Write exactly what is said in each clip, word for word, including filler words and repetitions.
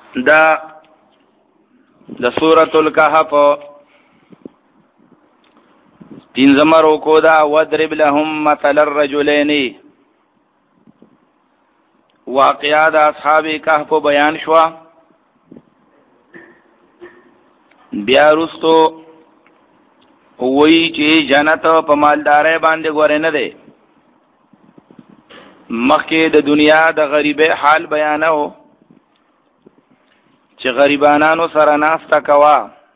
دا د سورۃ الکهف پنځم رکوع دا وضرب لهم مثل الرجلین واقعا د اصحاب کهف بیان شو. بیا رستو وی چې جنت په مالداري باندې ګورې نه دی. مخکې د دنیا د غریبه حال بیانو چې غریبانانو سره ناسته کوا.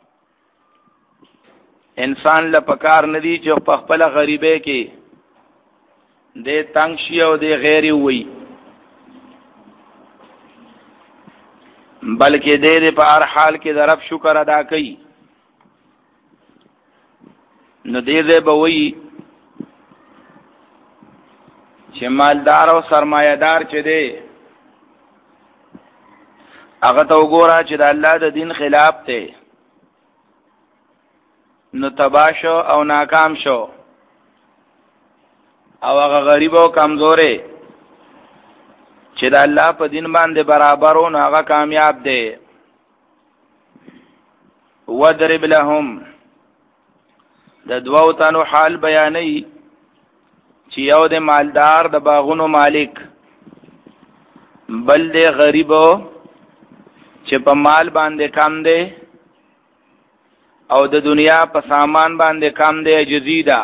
انسان له پکار ندی چې په خپل غریبه کې د تنگ شي او د غیر وي، بلکې د دې په هر حال کې د رب شکر ادا کوي. نو دې دې به وي چې مالدار او سرمایه‌دار چې دی هغه ته وګوره چې د الله د دین خلاف دی، نو تباه شو او ناکام شو. او هغه غریب او کمزوري چې د الله په دین باندې برابرو نو هغه کامیاب دی. وضرب لهم د دوو تنو حال بیانوي چې یو د مالدار د باغونو مالک، بل د غریبو چې په مال باندې کم دی او د دنیا په سامان باندې کم دی جزیدا.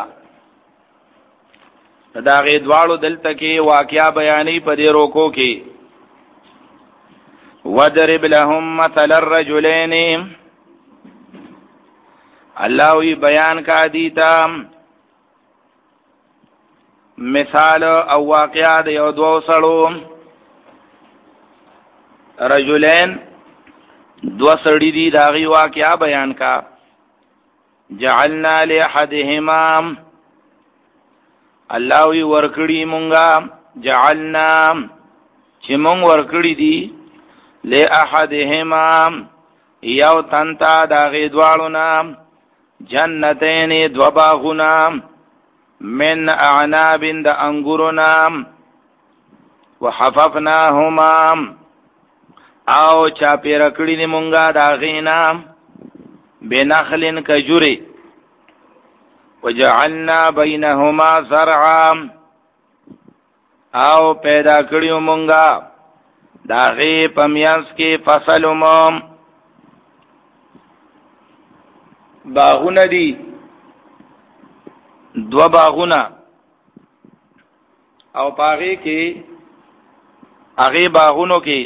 دا غي دواړو دلته کې واقعیا بیانې په دې روکو کې. وضرب لهم مثل الرجلین الله وی بیان کا دیتا مثال او واقعیا د یو دوه سړو. رجلین دو سړي دي، دا غي واقعیا بیان کا. جعلنا لاحدهما الله وی ورکړی مونږه، جعلنا چې مونږ ورکړی دي لاحدهما یو تنتا دا غي دوالو نام جنتین دو باغونا من اعناب د انګورنا وحففناهما او چا پیر کړی دی مونږه دا غینا بنخل کجوری وجعلنا بینهما زرعا او پیدا کړیو مونږه دا غی پمیانس کې فصل موم. باغونه دي دو باغونه او پاغي کې هغه باغونو کې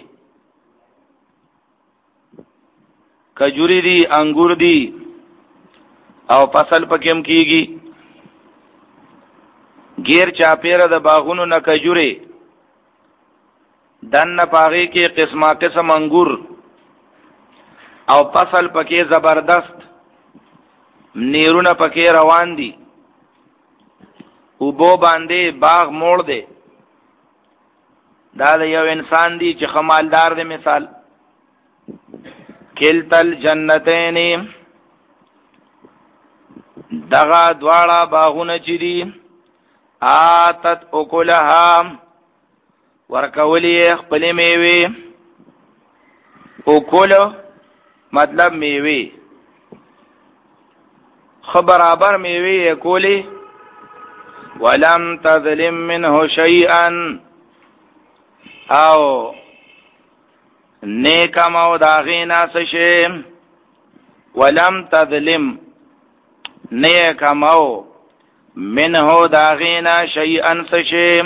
کجوري دي، انګور دي او فصل پکېم کیږي. غیر چاپیره د باغونو نه کجوري دن پاغي کې قسمه قسم انګور او فصل پکې زبردست نیرونه پکې روان دي. او بو باندې باغ موړ دی. دا د یو انسان دی چې خمالدار دی. مثال کلتل جنتین دغه دواړه باغونه چې دي آتت اکلها ورکولی خپل میوه. اکل مطلب میوه، خبرابر میوه کولی. ولم تظلم منه شیئا او نیکم او داغینا سشی. ولم تظلم نیکم او منه داغینا شیئا سشی.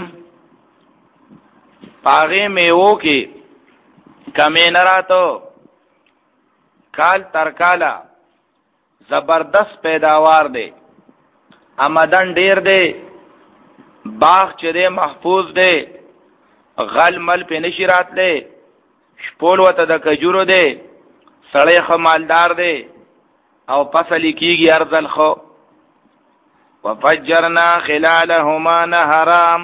پاغی میوو کی کمی نراتو، کال تر کالا زبردست پیداوار دی، آمدن ډیر دی، باغ چې دی محفوظ دی، غل مل پې نشي راتلی، شپول وته د کجورو دی، سړی ښه مالدار دی او فصل کیږي ارزل خو. وفجرنا خلالهما نهرا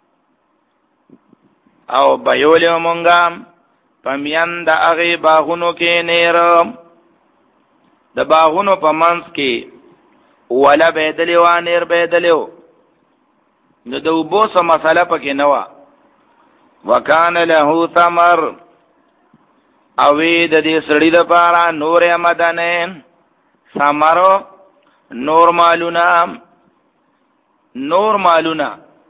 او بیولیو مونږه پمیان د هغې باغونو کې نیره. د باغونو په منځ کې ولا بيدلی و نیر بيدلیو. نو د اوبو څه مسله پکې نه وه. وکان له ثمر اوی د دې سړی د پاره نور آمدنه ثمرو نور مالونا نور مالونا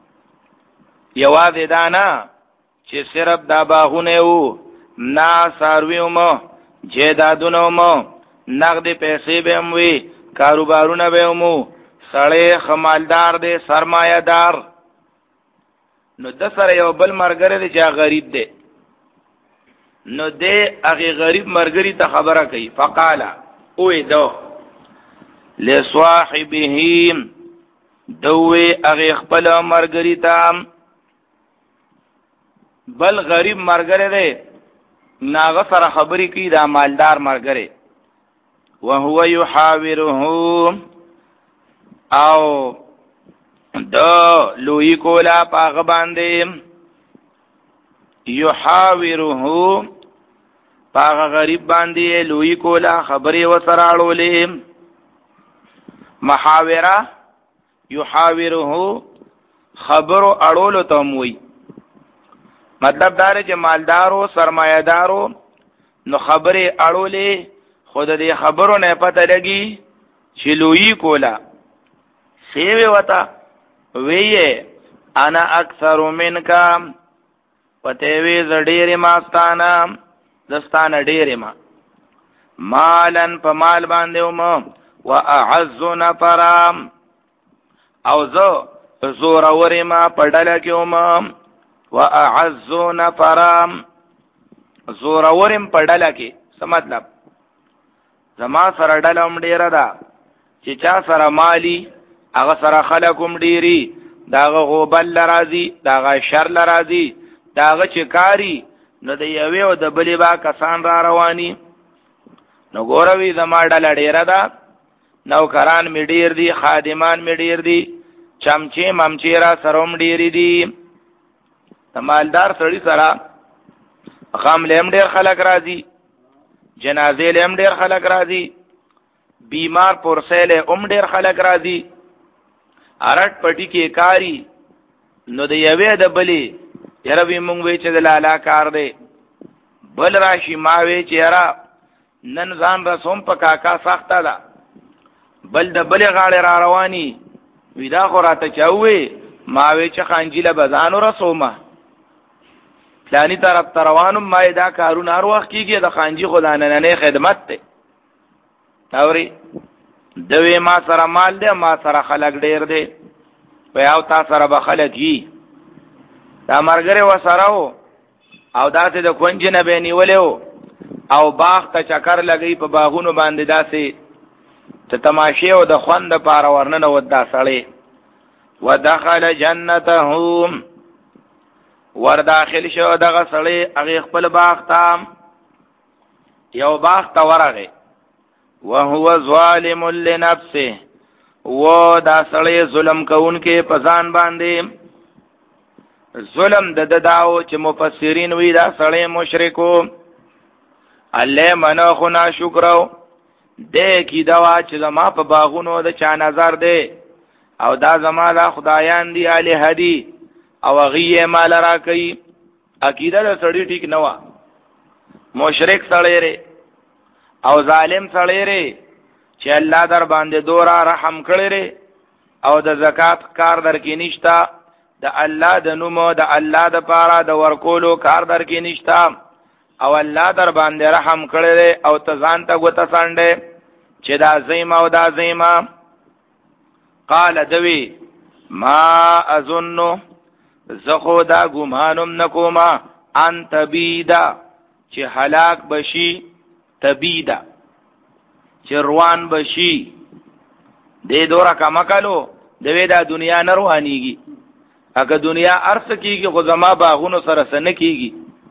یوازې دانا چې صرف دا باغونه وو نا سارویو مو جیدادونو مو نقد پیسې به موي کاروبارونه به مو سړی خمالدار دی سرمایه دار نو د سره یو بل مرګره دی چې غریب دی نو دې هغه غریب مرګري ته خبره کوي فقال اوه دو لصاحبه دوی هغه خپل مرګري ته بل غریب مرګره دی ناغه سره خبرې کوي دا مالدار مرګره وهو يحاوره او دا لوی کولا پاغ باندې يحاوره پاغ غریب باندې لوی کولا خبرې وسراړولې محاوره يحاوره خبرو اړولو ته موي مطلب دار چې مالدارو سرمایه‌دارو نو خبرې اړولې خود دې خبرو نه پته لګي چې لوی کولا سیوی وتا ویه انا اکثر منکا پته وی زډیر ماستانا دستانه ډیر ما مالن په مال باندې وم واعز نفرام او زه زور اورما پډل کېوم واعز نفرام زور اورم پډل کې څه مطلب زما سره ډلم ډیر ده چې چا سره مالی هغه سره خلقم ډیری داغه غوبل لرازی داغه شر لرازی داغه چکاری نو د یوې او د بلې با کسان را رواني نو ګوروي زما ډله ډیره ده نوکران می ډیر دي خادمان می ډیر دي چمچې ممچې را سروم ډیری دي مالدار سړی سره غم لیم ډیر خلق راځي جنازې لیم ډیر خلق راځي بیمار پرسیله اوم ډیر خلق راځي ارټ پټی کې کاری نو د یوې د بلی یره وی مونږ وی چې د لالا کار دی بل راشي ما وی چې یاره نن ځان رسوم په کاکا سخته ده بل د بل غاړه را رواني ودا خو راته چاوي ما وی چې خانجیله بزانو رسومه پلانی طرف تروانم ما دا کارونه هر وخت کیږي د خانجی خدانه نه خدمت ته اوري دوی ما سره مال دی ما سره خلق ډیر دی په او تا سره به خلق یي دا مرګره و سره او داسې د کونج نه به نیولیو او باغ ته چکر لګی په باغونو باندې داسې ته تماشې او د خوند لپاره ورننه ودا سړی ودخل جنته ور داخل شو دغه سړی هغه خپل باغ ته یو باغ ته ورغی وهو ظالم لنفسه و دا سړی ظلم کوونکې په ځان باندې ظلم د دداو چې مفسرین وی دا سړی مشرکو الله منو خو نا شکرو دې کی دوا چې زما په باغونو د چا نظر دی او دا زما د خدایان دی اله هدی او غیه مال را کوي عقیده د سړی ټیک نه وا مشرک سړی ری او ظالم سړی ری چې الله در باندې دورا رحم کړی ری او د زکات کار در کې نشتا د الله د نومو د الله د پاره د ورکولو کار در کې نشتا او الله در باندې رحم کړی او ته ځان ته غوته سانډې چې دا زېما او دا زېما قال دوی ما اظنو زخو دا ګمانم نکوما ان تبیدا چې هلاک بشي تبیدا چې روان بشي دې دورا کما کالو دوی دا دنیا نه روانيږي اګه دنیا ارث کیږي خو زما باغونو سره سن کیږي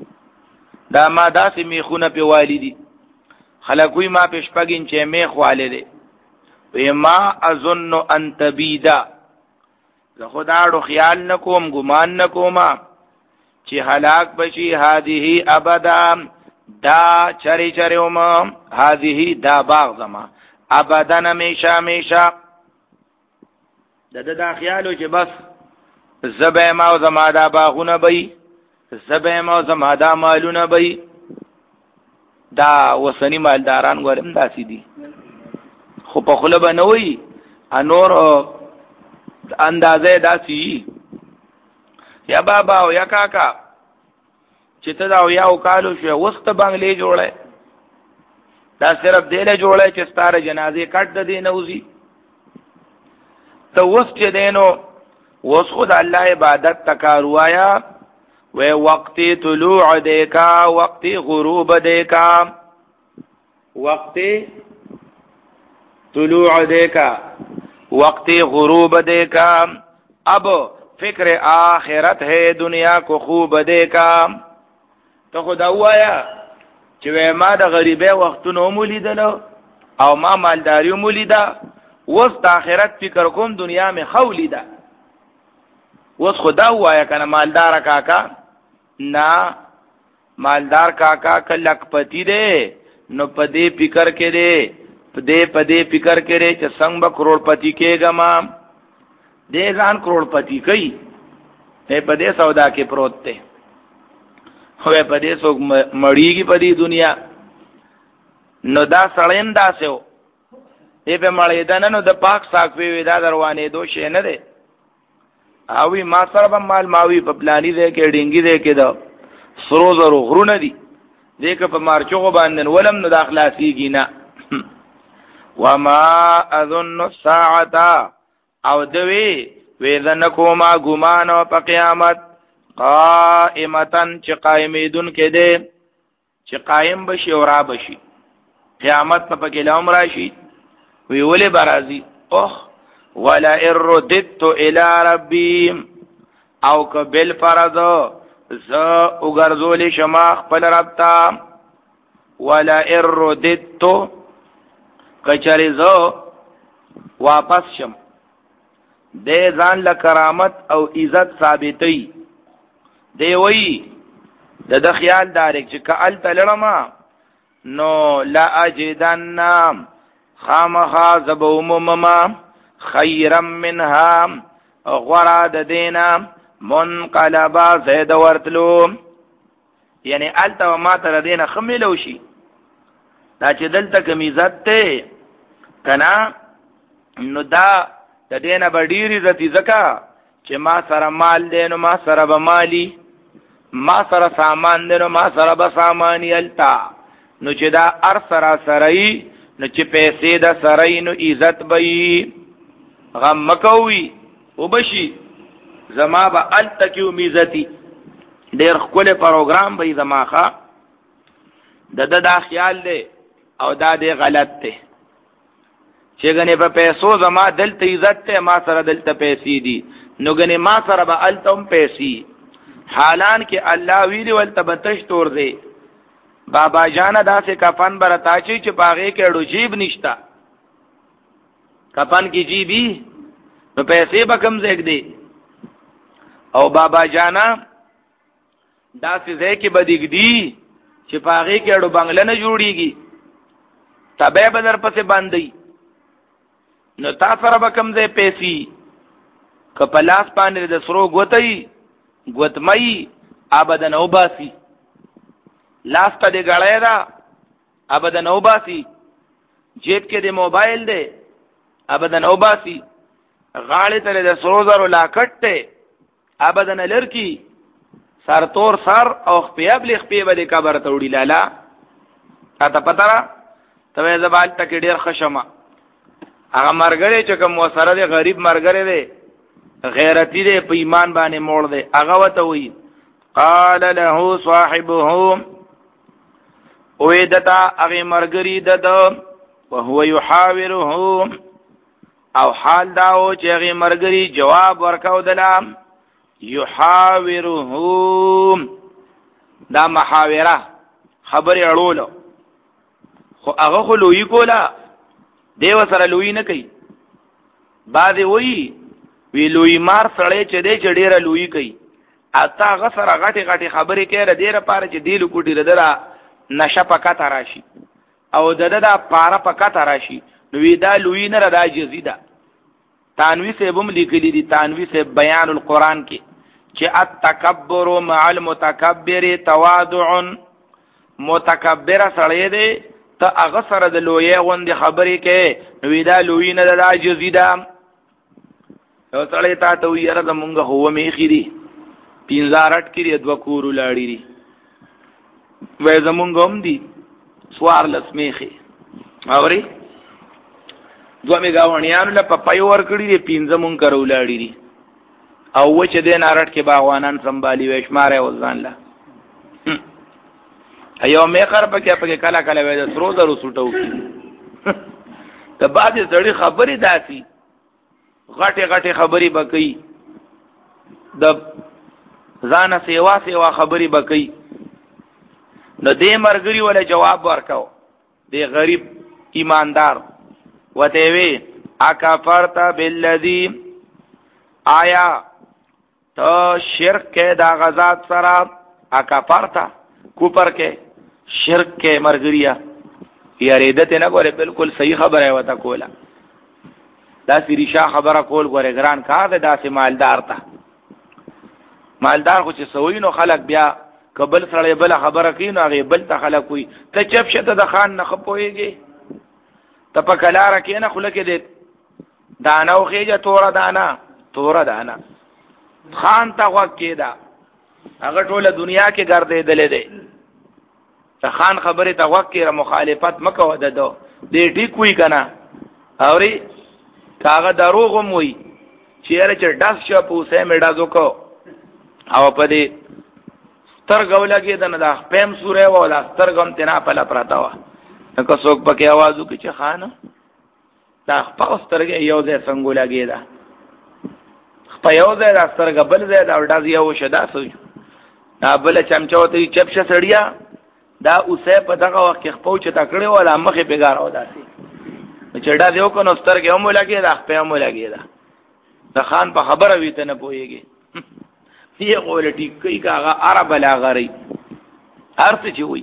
دا ما داسې میخونه په والدي خلقوی ما پشپگین چه میخ والده وی ما اظن ان تبیدا زه خداړو خیال نکوم ګمان نکوما چې هلاک بشي هذه ابدا دا چری چری وم هذه دا باغ زما ابدا همیشه همیشه د دا خیالو چې بس زبې ما او زما دا باغونه بې زبې ما او زما دا مالونه بې دا وسنی مالداران ګورم داسې دي خو په خله به نه وي انور اندازې داسې یا بابا او یا کاکا چې ته دا یا او کالو شو وسته بنگلې جوړه دا صرف دله جوړه چې ستاره جنازې کټ د دینه وزي ته وس چې دینو وس خود الله عبادت تکاروایا و وقت طلوع دیکا وقت غروب دیکا وقت طلوع دیکا وقت غروب دیکا اب فکر آخرت ہے دنیا کو خوب دیکا ته خدا وایا چې ما د غریبه وختونو مولیدلو او ما مالداری مولیدا وس د آخرت فکر کوم دنیا می خولیدا وس خدا وایا کنه مالدار کاکا نا مالدار کاکا کلک پتی دے نو پدې فکر کې دے پدې پدې فکر کې دے چې څنګه به کروڑپتی کېګا ما دې ځان کروڑپتی کوي په پدې سودا کې پروت ته هوې پدې څوک مړیږي پدې دنیا نو دا سړیم داسو دې په مړې دنه نو د پاک ساکوي ودا دروانې دوشه نه ده اوی ما سره به مال ماوی په پلانی دې کې ډینګي دې کې دا سرو زرو غرونه دي دې که په مارچو باندې ولم نو د اخلاصيږي نه وما اظن الساعه او دوی وېذن کوما ګمان او په قیامت قائمتن چې قائمیدون کې دې چې قائم بشي او را بشي قیامت په کې لوم راشي وی ولې برازي اوه ولا ارددت الى ربي او کبل فرض ز وګرځول شما خپل رب ته ولا ارددت کچری ز واپس شم دې ځان له کرامت او عزت ثابتې دی وی د د خیال دارک چې کال تلړما نو لا اجدن خامخا زبومما خیرا منها غراد دینا منقلبا زید ورتلو یعنی التا ما تر دینا خمیلو شي دا چې دلته کمیزت ته کنا نو دا د دینا بډیری زتی زکا چې ما سره مال دینو ما سره به مالی ما سره سامان دینو ما سره به سامانی التا نو چې دا ار سره سره نو چې پیسې دا سره نو عزت به غم مکوي وبشي زما به التکیو میزتی ډیر خپل پروګرام به زماخه د د دا خیال دی او دا دی غلط دی چې غنې په پیسو زما دلته عزت ته ما سره دلته پیسې دي نو غنې ما سره به التم پیسې حالان کې الله ویلی ولته بتش تور دی بابا جان داسې کفن برتا چی چې باغې کې ډو جیب نشتا کفن کی جیبی نو پیسې به کم زیګ دی او بابا جانا داسې ځای کې بدیګ دی چې باغې کې ډو بنگله نه جوړیږي تبه بدر پسې باندې نو تا سره به کم ځای پیسې کپلاس باندې د سرو غوتای غوتمای ابدن او باسی لاس ته دی غړای دا ابدن او باسی جیب کې دی موبایل دی ابدن او باسی غاړې ته د سرو زرو لاکټ ته ابدن لرکی سر تور سر او خپیاب لخپی به قبر ته وړي لالا تا پتا را ته زبال تک ډیر خشمه هغه مرګره چې کوم وسره دی غریب مرګره دی غیرتی دی په ایمان باندې موړ دی هغه وته وی قال له صاحبه ویدتا هغه مرګری دد او هو يحاوره او حال داو چې هغه مرګری جواب ورکاو دلام يحاوره دا محاوره خبر اړولو خو هغه خو لوی کولا دیو سره لوی نه کوي بعد وی وی لوی مار سړی چې دې چډیره لوی کوي اته هغه سره غټي غټي خبرې کوي ر دې لپاره چې دیلو کوټی ردرا نشه پکا راشي او دغه دا پارا پکا راشي نو وی دا لوی نه را جزیدا تانوی سے بم لیکلی دی تانوی سے بیان القرآن کې چې التکبر مع المتکبر تواضع متکبر سړی دی ته هغه سره د لویې غوندې خبرې کې نو دا لوی نه ده، دا عاجزي ده. یو سړی تا ته وایي یاره زمونږ خو اووه میخې دي، پنځه رټ کې دي، دوه کور ولاړې دي. وایي زمونږ هم دي څوارلس میخې، اورې دوه مې ګاونډیانو له پپۍ ورکړي دي، پنځه مونږ کره ولاړې دي، او اووه چې دی نارټ کې باغوانان سنبالي وی شماری اوس ځان له یو میخر پکې پکې کله کله وی د سرو زرو سوټو کې ته بعضې سړي خبرې داسي غټې غټې خبرې به کوي، د ځانه سیوا سیوا خبرې به کوي. نو دې مرګري ولا جواب ورکاو، دې غریب ایماندار وته وی اکفرت بالذی، آیا تو شرک کې دا غزاد سره، اکفرت کوپر کې شرک کې مرګریا یریدت نه کوله، بالکل صحیح خبره وته کوله. دا سریشا خبره کول غره ګران کار ده. داسې مالدار ته مالدار خو چې سوي نو خلق بیا قبل سره بل خبره کوي نو هغه بل ته خلق وي. ته چپ شته د خان نه خپويږي، ته په کلاره کې نه خلک دې دانا او خېجه تور دانا تور دانا خان ته وکې دا هغه ټوله دنیا کې ګرځېدلې ده. ته خان خبره ته وکې مخالفت مکو ده دو دې ټیک وی کنه، اوري کاغه دروغ موي چیرې چې ډاس شو پوسه مې ډازو کو او په دې سترګو لګې ده نه دا پم سورې و دا سترګم تنا په لا پراتا و نو که څوک پکې आवाज وکړي چې خان دا په سترګې یو ځای څنګه لګې ده په یو ځای دا سترګ بل ځای دا ډاز یو شدا سوچ دا بل چمچو ته چپشه سړیا دا اوسه په دغه وخت کې خپو چې تکړه ولا مخې پیګار او داسي چې ډاز یو کنو سترګې هم لګې ده په هم لګې ده. د خان په خبره ویته نه پويږي یې غول ټیک کوي کاغه عرب لا غري ارث چې وي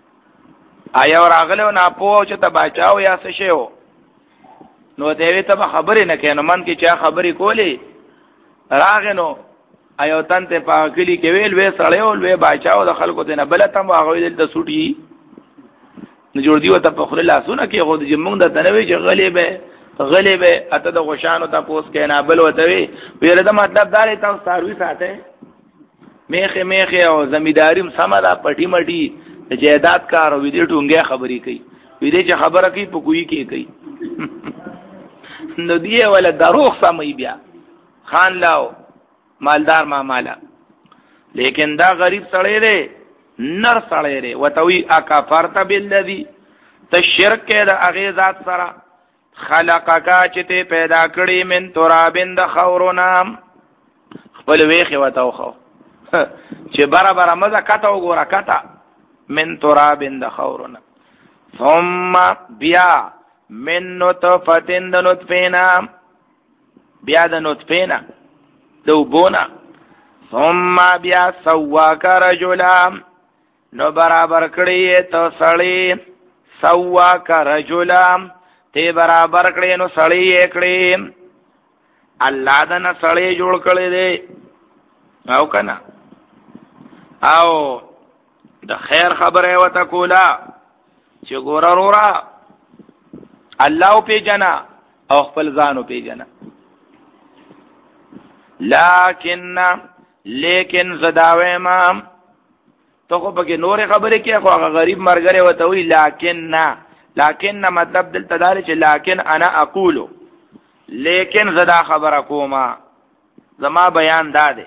آیا راغله نه پوه چې ته بچاو یا څه شی وو نو دوی ته خبرې نه کینو من کې چا خبرې کولې راغنو ایو تن ته پاکلی کې ویل وې سړیو وې بچاو د خلکو دینه بل ته هغه دل ته سوټي نه جوړ دیو ته په خپل لاسونه کې خو د جمونږ د تنوي چې غلیبه غلیبه اته د غشانو ته پوس کې نه بل وته وی ویره د مطلب دار ته سروي ساته میخه میخه او زمیداریم سمدا پټی مټی جیداد کار او دې ټونګه خبرې کوي وې دې چې خبره کوي په کوی کې کوي نو دی ولا دروغ سمي بیا خان لاو مالدار ما مالا لیکن دا غریب سړی دی نر سړی دی وتوی اکفرت بالذی تشرک کې د هغه ذات سره خلقک چې ته پیدا کړی من ترابن د خورنا خپل ویخه وتاو خو چې برابر مزه کته وګوره کته من ترابن د خورنا ثم بیا من نطفتن د نطفینا بیا د نطفینا دو بونا ثم بیا سواک رجلا نو برابر کړی ته سړی سواک رجلا ته برابر کړی نو سړی کړی الله دنا سړی جوړ کړی دی او کنه او د خیر خبره وته کولا چې ګور اورا الله په جنا او خپل ځانو په جنا لیکن لیکن زداوی ما تو خو پکې نور خبره کې خو هغه غریب مرګره وته وی لیکن لیکن مطلب دلته دار چې لیکن انا اقول لیکن زدا خبره کوما زما بیان داده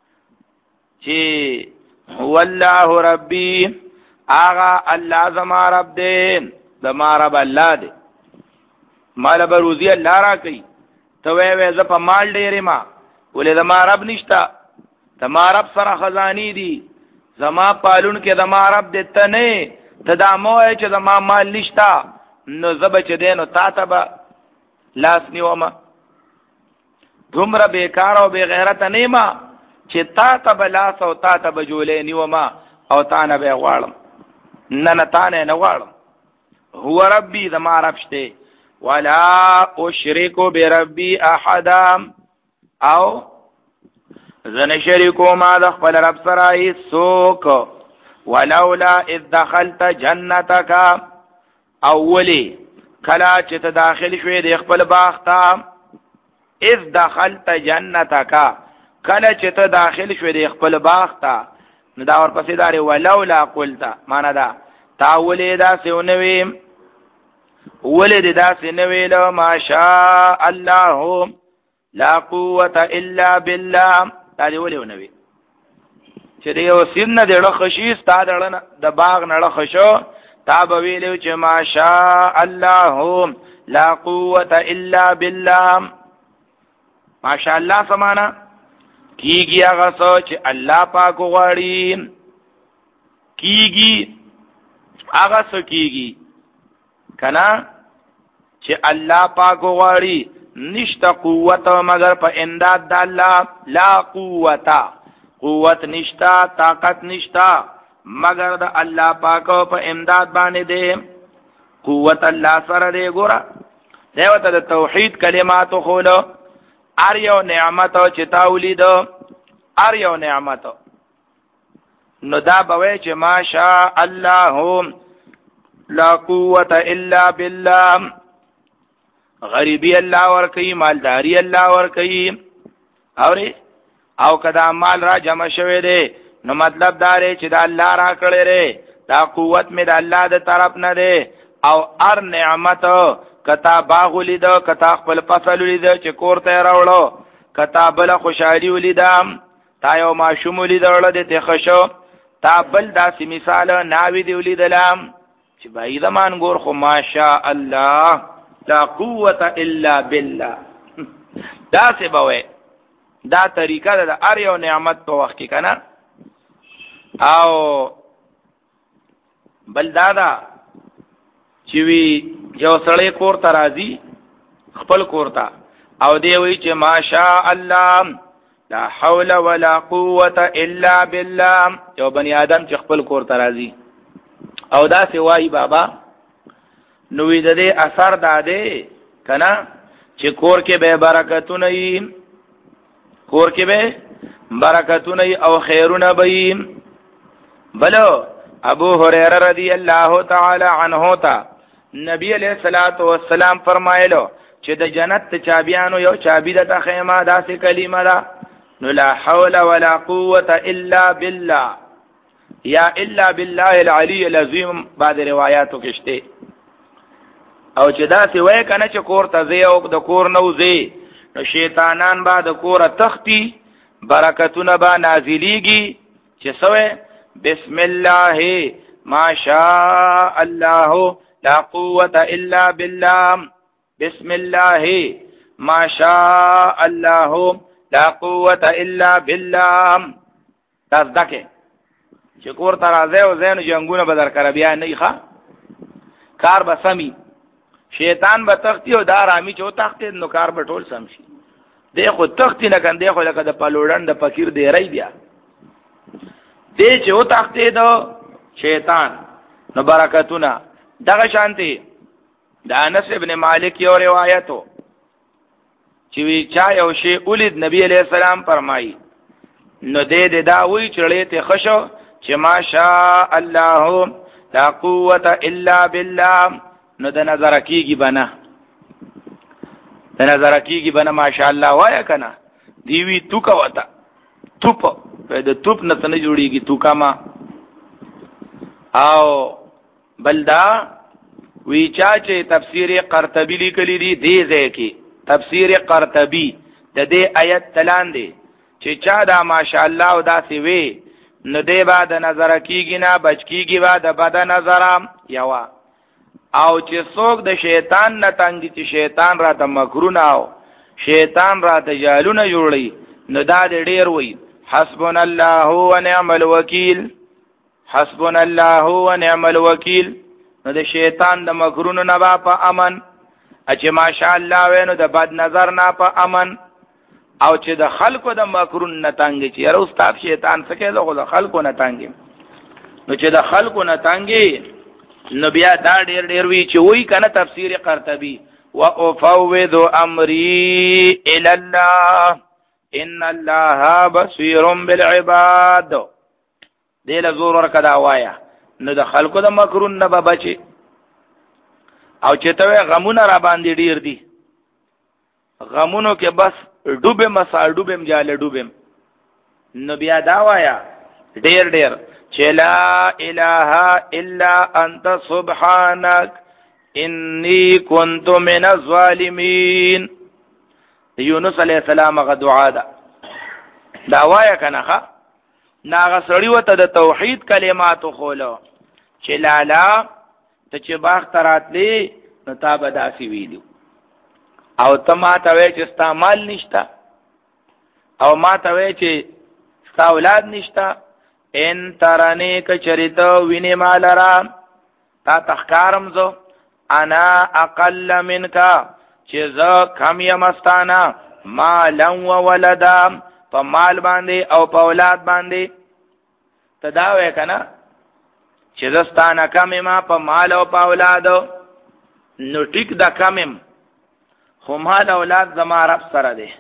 چې هو الله ربي اغا الله زما رب دې زما رب الله دې مال بروزی الله را کوي ته وې وې ز په مال ډېرې ما ولې زما رب نشتا زما رب سره خزانی دي زما پالون کې زما رب دې ته نه ته دا مو چې زما مال نشتا نو زب چې دینو تا ته به لاس نیوما دومره بیکار او بے غیرت نه ما چې تا ته به لاس او تا ته به جولې نیوما او تا نه به غواړم نه نه تا نه نه غواړم هو ربي زما رب شته ولا اشرك بربي احد او زنه شریکو ما د خپل رب سره هیڅوک ولولا اذ دخلت جنتك اولی کلا چې ته داخل شوې د خپل باغ ته اذ دخلت جنتك کلا چې ته داخل شوې د خپل باغ ته نو دا ورپسې داري ولولا قلت معنا دا تاولې دا سونوي ولې دا سنوي له ماشاء الله لا قوه الا بالله دا دی ولې ونوي چې یو سین نه دړه خشي ستاد د باغ نه خشو تا به ویلو چې ماشاء الله لا قوه الا بالله ماشاء الله سمانا کیږي هغه سوچ الله پاک غواړي کیږي هغه سو کیږي کنا چې الله پاک غواړي نشته قوت مگر په امداد د الله لا قوت قوت نشتا طاقت نشتا مگر د الله پاک په امداد باندې دی قوت الله سره دی ګوره دیوته د توحید کلمات خولو ار یو نعمت او چې تاولید ار یو نعمت نو دا بوي چې ماشاء الله لا قوه الا بالله غریبی الله ور کوي مالداری الله ور کوي اوري او کدا مال را جمع شوه دی نو مطلب دا دی چې دا الله را کړی ری دا قوت مې د الله د طرف نه دی او ار نعمت کتا باغ ولید کتا خپل فصل ولید چې کور ته راوړو کتا بل خوشحالي ولیدم تا یو ماشوم ولید ورل دې خشو تا بل داسې مثال ناوی دی ولیدلم چې بای زمان ګور خو ماشاء الله لا قوه الا بالله دا څه بوي دا طریقه د ار یو نعمت په وخت کې کنه او بل دادا چې وی یو سړی کور ته راځي خپل کور ته او دی وی چې ماشاء الله لا حول ولا قوه الا بالله یو بنی آدم چې خپل کور ته راځي او دا سی وای بابا نو وی د دې اثر داده کنا چې کور کې به برکتونه وي کور کې به برکتونه او خیرونه وي بلو ابو هريره رضی الله تعالی عنہ تا نبی علیہ الصلوۃ والسلام فرمایلو چې د جنت چابیانو یو چابی د خیمه داسې کلمه ده نو لا حول ولا قوه الا بالله یا الا بالله العلی العظیم بعد روایتو کې شته او چې داسې وای کنه چې کور ته زی او د کور نو زی نو شیطانان با د کور تختی برکتونه با نازلیږي چې سوې بسم الله ما شاء الله لا قوة الا بالله بسم الله ما شاء الله لا قوة الا بالله تصدقه چې کور ته راځي او زین جنگونه بدر کړ بیا نه ښه کار به سمي شیطان به تختی او دار امي چې تختی نو کار به ټول سم شي دی خو تختی نه کنده خو لکه د پلوړن د فقیر دی رای بیا دی چې او تختی دو شیطان نو برکتونه دغه شانتي د انس ابن مالک یو روایتو چې وی چا یو شی اولید نبی علیہ السلام فرمایي نو دې دې دا وی چړې ته خشو چې ماشاء الله لا قوه الا بالله نو د نظر کیږي بنا د نظر کیږي بنا ماشاء الله وایا کنه دی وی تو کا وتا توپ په د توپ نه څنګه جوړیږي تو کا ما او بلدا وی چا چې تفسیر قرطبی لیکلی دی دی ځکه تفسیر قرطبی د دې آیت تلان دی چې چا دا ماشاء الله او دا سی وی نو دی با د نظر کیږي نه بچ کیږي با د بد نظر یوا او چې څوک د شیطان نه تنګ دي شیطان را ته مکرونه او شیطان را ته جالونه جوړي نو دا ډیر وی حسبنا الله ونعم الوکیل حسبنا الله ونعم الوکیل نو د شیطان د مکرونو نه با په امن چې ماشاء الله وینو د بد نظر نه په امن او چې د خلکو د مکرون نه تنګي چې یاره استاد شیطان څه کوي د خلکو نه تنګي نو چې د خلکو نه تنګي نو بیا دا ډیر ډیر وی چې وای کنه تفسیر قرطبی وافوض امری الى الله ان الله بصير بالعباد دې له زور ورکه دا وایا نو د خلکو د مکرون نه به بچي. او چې ته غمونه را باندې ډیر دي غمونو کې بس ډوبه مسا ډوبم جاله ډوبم نو بیا دا وایا ډیر ډیر چې لا اله الا انت سبحانك انی کنت من الظالمین. یونس علیہ السلام غ دعا ده دا وایا کنه ښا ناغه سړی وته د توحید کلمات خولو چې لالا ته چې باغ تراتلی نو تا به داسې ویلو او ته ما ته وای چې ستا مال نشتا او ما ته وای چې ستا اولاد نشتا ان ترانی کچریتو ویني مال را تا تخکارم زو انا اقل منکا چې زه کم یم استانا مالا و ولدا په مال باندې او په اولاد باندې. ته دا وای کنه چې زستانه کم ما په مال او په اولاد نو ټیک دا کمم خو مال اولاد زما رب سره دی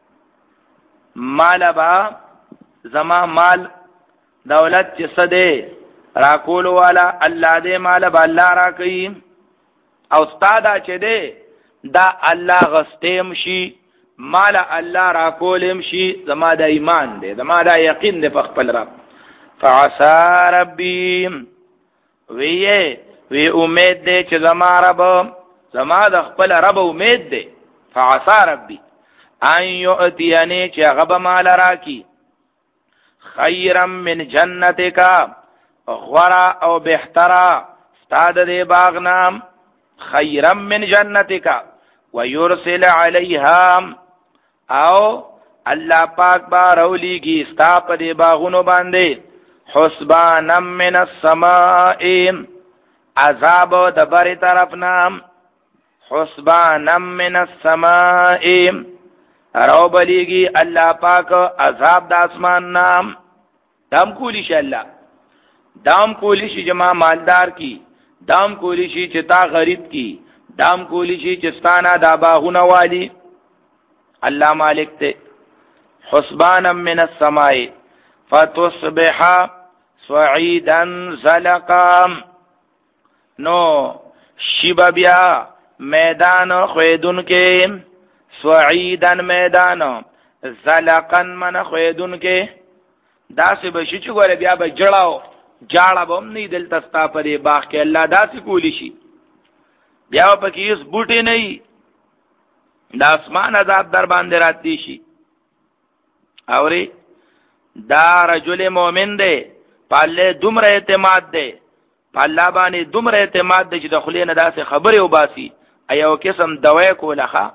مال با زما مال دولت چې سده را کول والا الله دې مال با الله را کوي او استاد چې دی دا الله غستیم شي مال الله را کولم شي زما د ایمان دی زما د یقین دی په خپل رب. فعسى ربي وی وی امید دی چې زما رب زما د خپل رب امید دی. فعسى ربي ان يؤتيني چې هغه مال راکی خيرا من جنتك غورا او بهترا استاد دې باغ نام خيرا من جنتك ويرسل عليها او الله پاک با رولیږي ستا په دې باغونو باندې حسبانا من السماء عذاب د بری طرف نام حسبانا من السماء رو بلیږي الله پاک عذاب د اسمان نام. دام کولی شي الله دام کولی شي جما مالدار کی دام کولی شي چې تا غریب کی دام کولی شي چې ستانه دا باغونه والی الله مالک ته. حسبانا من السماء فتصبح صعيدا زلقا نو شیبا بیا میدان خویدن کے صعيدا میدان زلقا من خویدن کے داسې بشي چې ګوره بیا به جړاو جاړه به هم نه دلته ستا په دې باغ کې الله داسې کولی شي بیا پکې هیڅ بوټي نه وي د اسمان عذاب در باندې راتلی شي. اورې دا رجل مؤمن دی په الله دومره اعتماد دی په الله باندې دومره اعتماد دی چې د خولې نه داسې خبرې وباسي ایو قسم دوی کوله ښه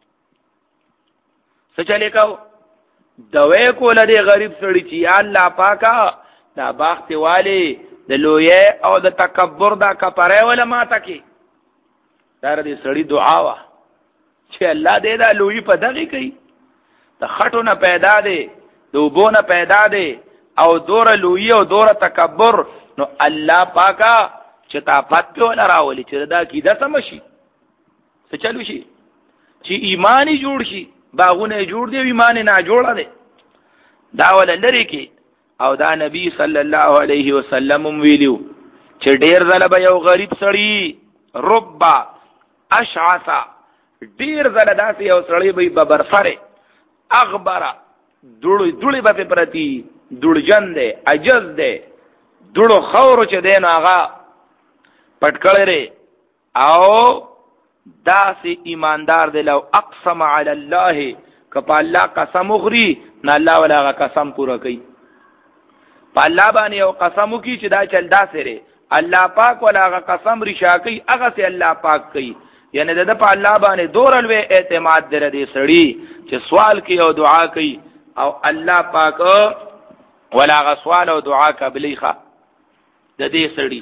څه چلې کو دوی کوله دی غریب سړي چې یا الله پاکه دا باغ تی والی د لویه او د تکبر دا کپره ولا ماته کې دا دې سړي دعا وا چې الله دې دا لوی په دغه کوي د خټو نه پیدا دی د وبو نه پیدا دی او دور لوی او دور تکبر نو الله پاکا چې تا پات په نه راولي چې دا کیده سم شي څه چلو شي چې ایمانی جوړ شي باغونه جوړ دی ایمان نه جوړه دی دا ول لري کې او دا نبی صلی الله علیه وسلم ویلو چې ډیر زله به یو غریب سړی ربا اشعثا ډیر زله داسې یو سړی به ببر سره اغبره دوړي دوړي به پرتی دوړجن دی عجز دی دوړو خور چې دین هغه پټکړې او داسې ایماندار دی لو اقسم علی الله کپا الله قسم اخری نه الله ولا قسم پورا کوي په الله باندې یو قسم کی چې دا چل دا سره الله پاک ولا قسم رشا کوي هغه سي الله پاک کوي یعنی د په الله باندې دورلوي اعتماد در دي سړي چې سوال کوي او دعا کوي او الله پاک ولا غ سوال او دعا قبلي ښه د دې سړي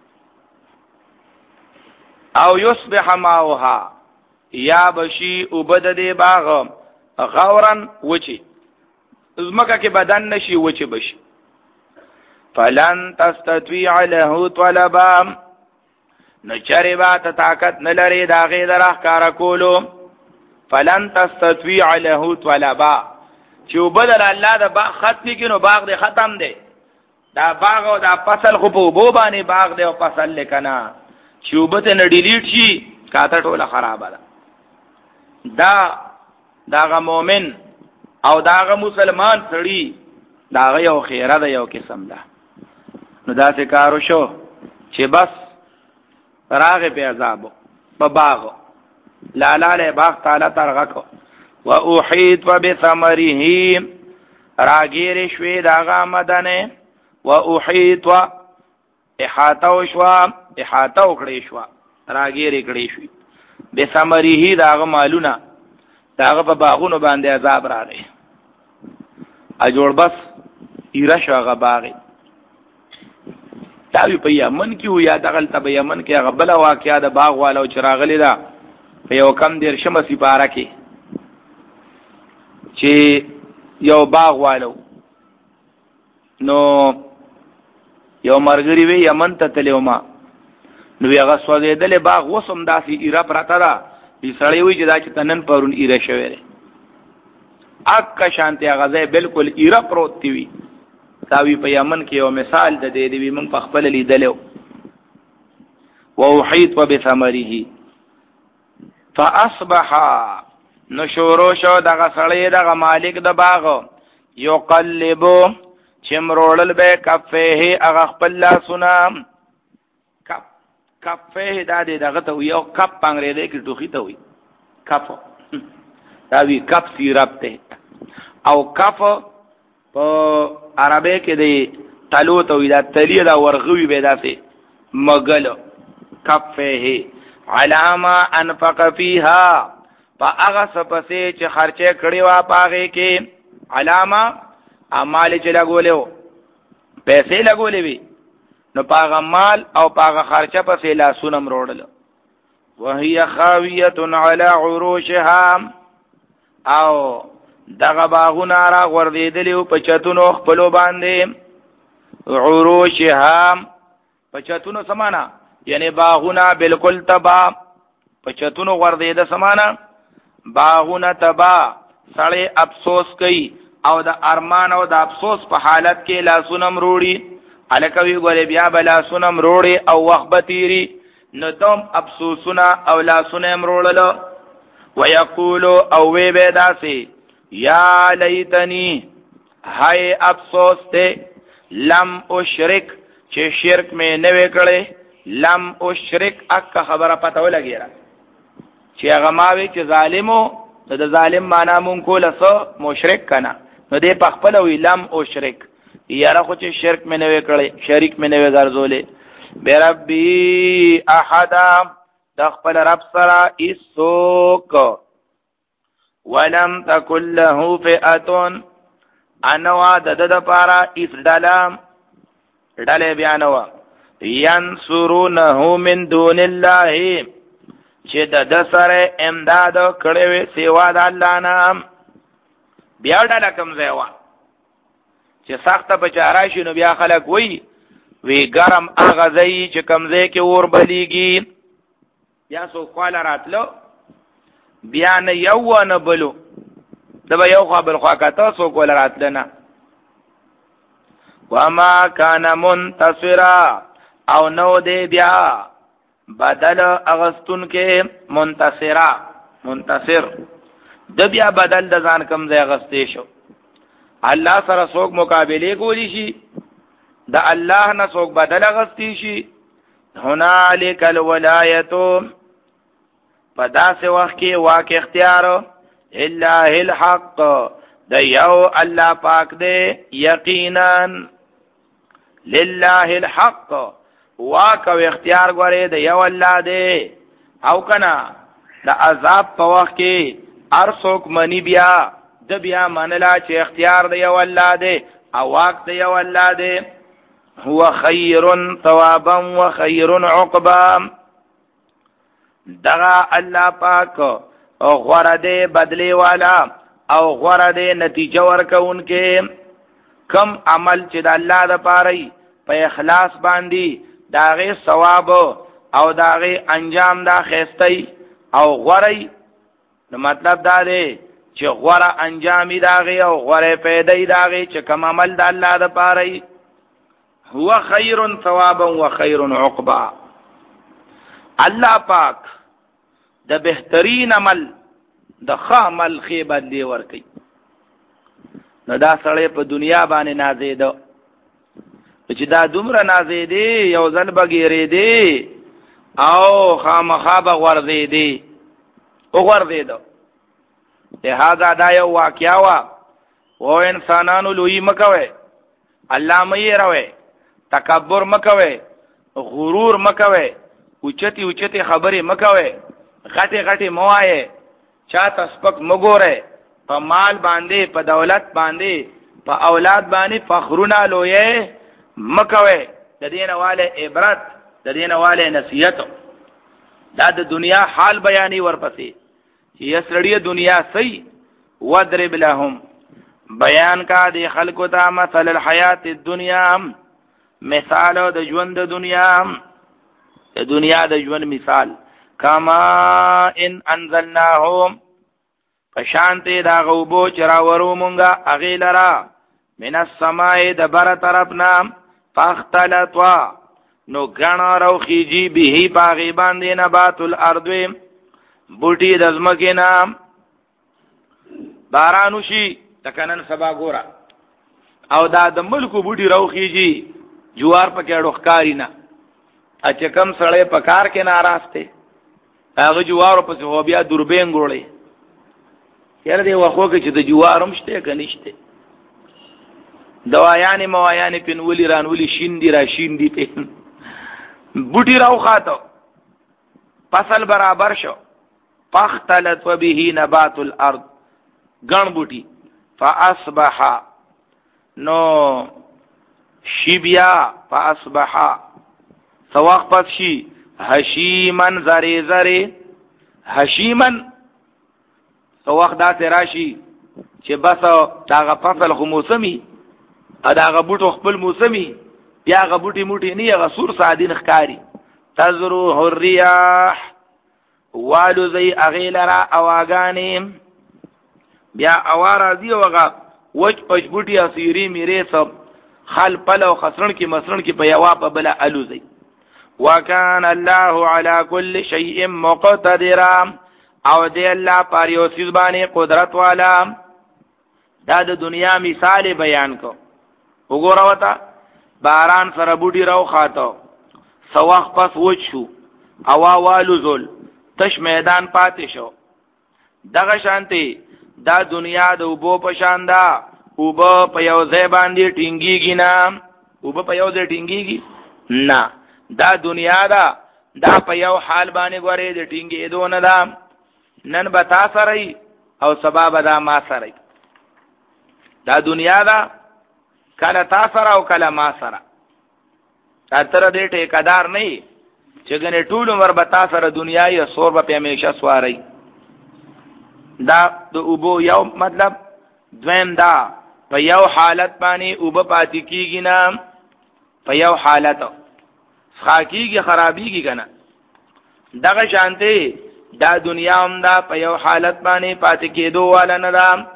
او یصبح ماوها یا بشي وبد دې باغ غورن وچی زمکه کې بدن نشي وچی بشي فلن تستطيع له طلبا نچریبا ته طاقت نه لري دا غي درخ کار کولو فلن تستطيع له طلبا چې وبدل الله د باغ ختمي کینو باغ دې ختم دی دا باغ او دا فصل خو په بو باندې باغ دی او فصل لکنا چې وبته نه ډیلیټ شي کاته ټوله خراب ده. دا داغه مؤمن او داغه مسلمان سړی داغه یو خیره ده یو قسم ده. نو دا څه کارو شو چې بس راغه په عذاب په باغ لالاله باغ تعالی ترغه کو واحيط بثمره راګیر شوي داغه مدنه واحيط احاطه وشوا احاطه وکړې شوا راګیر کړې شوي بثمره داغه مالونه داغه په باغونو باندې عذاب راغی ا جوړ بس ایرش هغه باغ دا په یمن کې و یا دغل ته یمن کې هغه بل واقعیا د باغ والو چراغلی دا په یو کم دیر شمه سپاره کې چې یو باغ والو نو یو مرګری وی یمن ته تلو ما نو هغه سوځیدل باغ وسم داسې ایرا پراته دا دې سړی وی چې دا چې تنن پرون ایرا شوی دی اک شانتی هغه ځای بالکل ایرا پروت دی تاوی په یمن کې یو مثال د دې دی من په خپل لیدلو واحيط بثمره فاصبح نشورو شو دغه سړی دغه مالک د باغ یقلبو چمرولل به کفه هغه خپل لاسونه کف کفه دا دې دغه ته یو کپ پنګری دی کې ټوخی ته وي کف دا وی کپ سیرپ ته او کف په عربی کې دی تلو ته وی دا تلی دا ورغوي به داسې مغل کفه علامه انفق فيها په هغه سپسې چې خرچه کړی وا پاغه کې علامه اعمال چې لګولیو پیسې لګولې وي نو پاغه مال او پاغه خرچه پسې لاسونه مروړل وهي خاويه على عروشها او دغه باغونه را غوردیدلی په چتونو خپلو باندې عروشها په چتونو سمانا یعنی باغونه بالکل تبا په چتونو غوردیده سمانا باغونه تبا سړی افسوس کوي او د ارمان او د افسوس په حالت کې لاسونه مروړي الکوي ګورې بیا بلا سونم روړي او وخت بتيري نو دوم افسوسونه او لاسونه مروړل ويقول او وی به داسي یا لیتنی هاي افسوس ته لم اشرک چې شرک مې نه وکړې لم اشرک اک خبره پته ولګیرا چې هغه ماوي چې ظالمو د ظالم معنا مونږ کوله سو مشرک کنا نو دې په خپل وی لم اشرک یاره خو چې شرک مې نه وکړې شریک مې نه وګرځولې بربي احد د خپل رب سره ایسوک ولم تکل له فئه انوا د د پارا اس دلام ډلې بیانوا ينصرونه من دون الله چې د سره امداد کړي سیوا د الله نام بیا ډله کوم ځای چې سخت په چارای شنو بیا خلک وی وی ګرم هغه ځای چې کوم ځای کې اور بلیږي بیا سو کال راتلو بیا نه یو نه بلو دا به یو خبر خوا کاته سو کول راتلنه وما کان منتصرا او نو دی بیا بدل اغستون کې منتصرا منتصر د بیا بدل د ځان کم ځای غستې شو الله سره څوک مقابله کولی شي د الله نه څوک بدل غستې شي هنالک الولایتو په داسې وخت کې واقع اختیار الا الحق د یو الله پاک دی یقینا لله الحق واقع اختیار غره د یو الله دی او کنا د عذاب په وخت کې ار څوک منی بیا د بیا منلا چې اختیار دی یو الله دی او واقع دی یو الله دی هو خیر ثوابا وخیر عقبا دغه الله پاک او غره دی بدلی والا او غره دی نتیجه ورکونکې کم عمل چې د الله د پاره په اخلاص باندې داغه ثواب او داغه انجام دا خېستای او غره نو مطلب دا دی چې غره انجامي داغه او غره پیدای داغه چې کم عمل د الله د پاره هو خیر ثوابا و خیر عقبا. الله پاک د بهترین عمل د ښه عمل خې بدلی ورکي. نو دا سړی په دنیا باندې نازیده چې دا دومره نازیده یو ځل بغیرې دی او خامخا به غورځېدی وغورځېده. لہذا دا یو واقعه وه و انسانانو لوی مکوئ، الله مه یېروئ، تکبر مکوئ، غرور مکوئ، اوچتې اوچتې خبرې مکوئ، غټې غټې مه وایئ، چاته سپک مه ګورئ، په مال باندې په دولت باندې په اولاد باندې فخرونه لویې مکوئ. د دې نه والی عبرت، د دې نه والی نصیحت. دا د دنیا حال بیانې ورپسې چې یسړی دنیا صحیح وضرب لهم، بیان کا دی خلقو ته مثل الحیات الدنیا، مثال د ژوند د دنیا، د دنیا د ژوند مثال. کما ان انزلناهم، پشانتی دا غوبو چراورو مونگا اغیلرا، من السماء د بر طرفنا، فاختلطوا نو گنا رو خیجی بیهی پاغی باندی نبات الارض، بوٹی دزمکی نام بارانوشی تکنن سبا گورا او دا د ملکو بوټي راوخیږي جوار پکې اړوخکاری نه اچ کم سړې پکار کې ناراسته هغه جوار په څو بیا دوربین ګورلې یاره دی واخو کې چې د جوارم شته کنيشته دوايان موایان پنولي رانولي شیندي را شیندي په بوټي راوخاته فصل برابر شو. فاختلط به نبات الارض، ګڼ بوټي. فاصبح نو شبیا، فاصبح سواق پس شي هشیمن زری زری، هشیمن سواق دا تراشی چې بس داغه فصل خو موسمی اداغه بوټو خپل موسمی بیا غ بوټي موټي نه غ سور سادین خکاری. تزرو الرياح والو زي اغیلرا اواغانی، بیا اوارا دی وغا وچ پچ بوټي اسيري میره سب خل پلو خسرن کی مسرن کی په یوا په بلا الوزي. وکان الله على كل شيء مقتدرا، او دی الله پر یو سیز باندې قدرت والا. دا د دنیا مثال بیان کو. وګوره وتا باران سره بوټي راو خاطو سواخ پس وچ شو، اوا والو زول تش میدان پاتې شو. دغه شانتي دا دنیا د وبو په شان ده، وبو په یو ځای باندې ټینګيږي نه، وبو په یو ځای ټینګيږي نه، دا دنیا ده دا په یو حال باندې غوري د ټینګې دونه ده. نن به تا سره او سبا به دا ما سره. دا دنیا ده کله تا سره او کله ما سره. تر دې ټیکدار نه چې ګنې ټول عمر به تا سره دنیا یې سور به همیشه سواری. دا د اوبو یو مطلب. دویم دا په یو حالت باندې اوبه پاتې کیږي نه، په یو حالت خاکیږي خرابېږي کنه. دغه شانته دا دنیا هم دا په یو حالت باندې پاتې کېدو والا نه ده.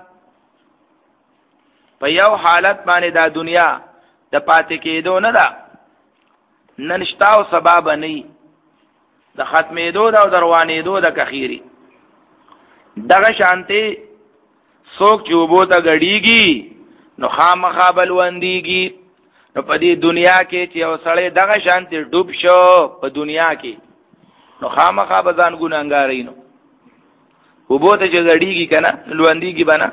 په یو حالت باندې دا دنیا د پاتې کېدو نه ده. نن شتا او سبا به نه د ختمېدو ده او دروانېدو ده کخیری. دغه شانته څوک چې وبو ته غړیږي نو خامخا بلوندېږي. نو په دې دنیا کې چې یو سړی دغه شانته ډوب شو په دنیا کې نو خامخا به ځان ګناهګاري نو وبو ته چې غړیږي کنه لوندېږي بنا.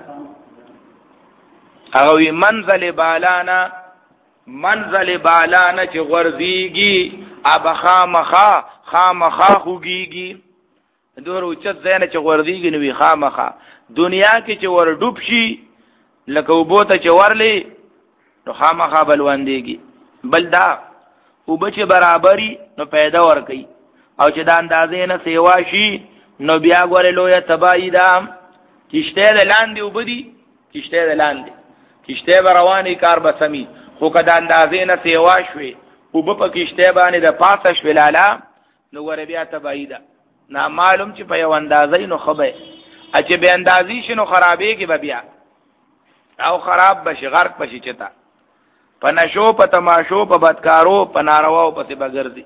هغه وی منزل بالانا، منزل بالانا چې غرزيږي اب خامخا خامخا خوږيږي. دور اوچت زینه چې غرزيږي نو وی خامخا دنیا کې چې ور ډوب شي لکه وبو ته چې ورلې نو خامخا بلوندېږي. بل دا وبو چې برابرۍ نو پیدا ور کوي او چې دا اندازې نه سیوا شي نو بیا ګورې لویه تباہي ده. کشته د لاندې وبدي، کشته د لاندې کشته به روانې کار به سمي، خو که د اندازې نه سیوا شوي اوبه په کشته باندې د پاسه شوې لاله نو ګورې بیا تباہي ده. نا معلوم چې په یو اندازې نو خبه چې به اندازې شي نو خرابېږي به بیا او خراب بشي غرق بشي چتا. په په نشو په تماشو په بدکارو په نارواو پسې بغرضي.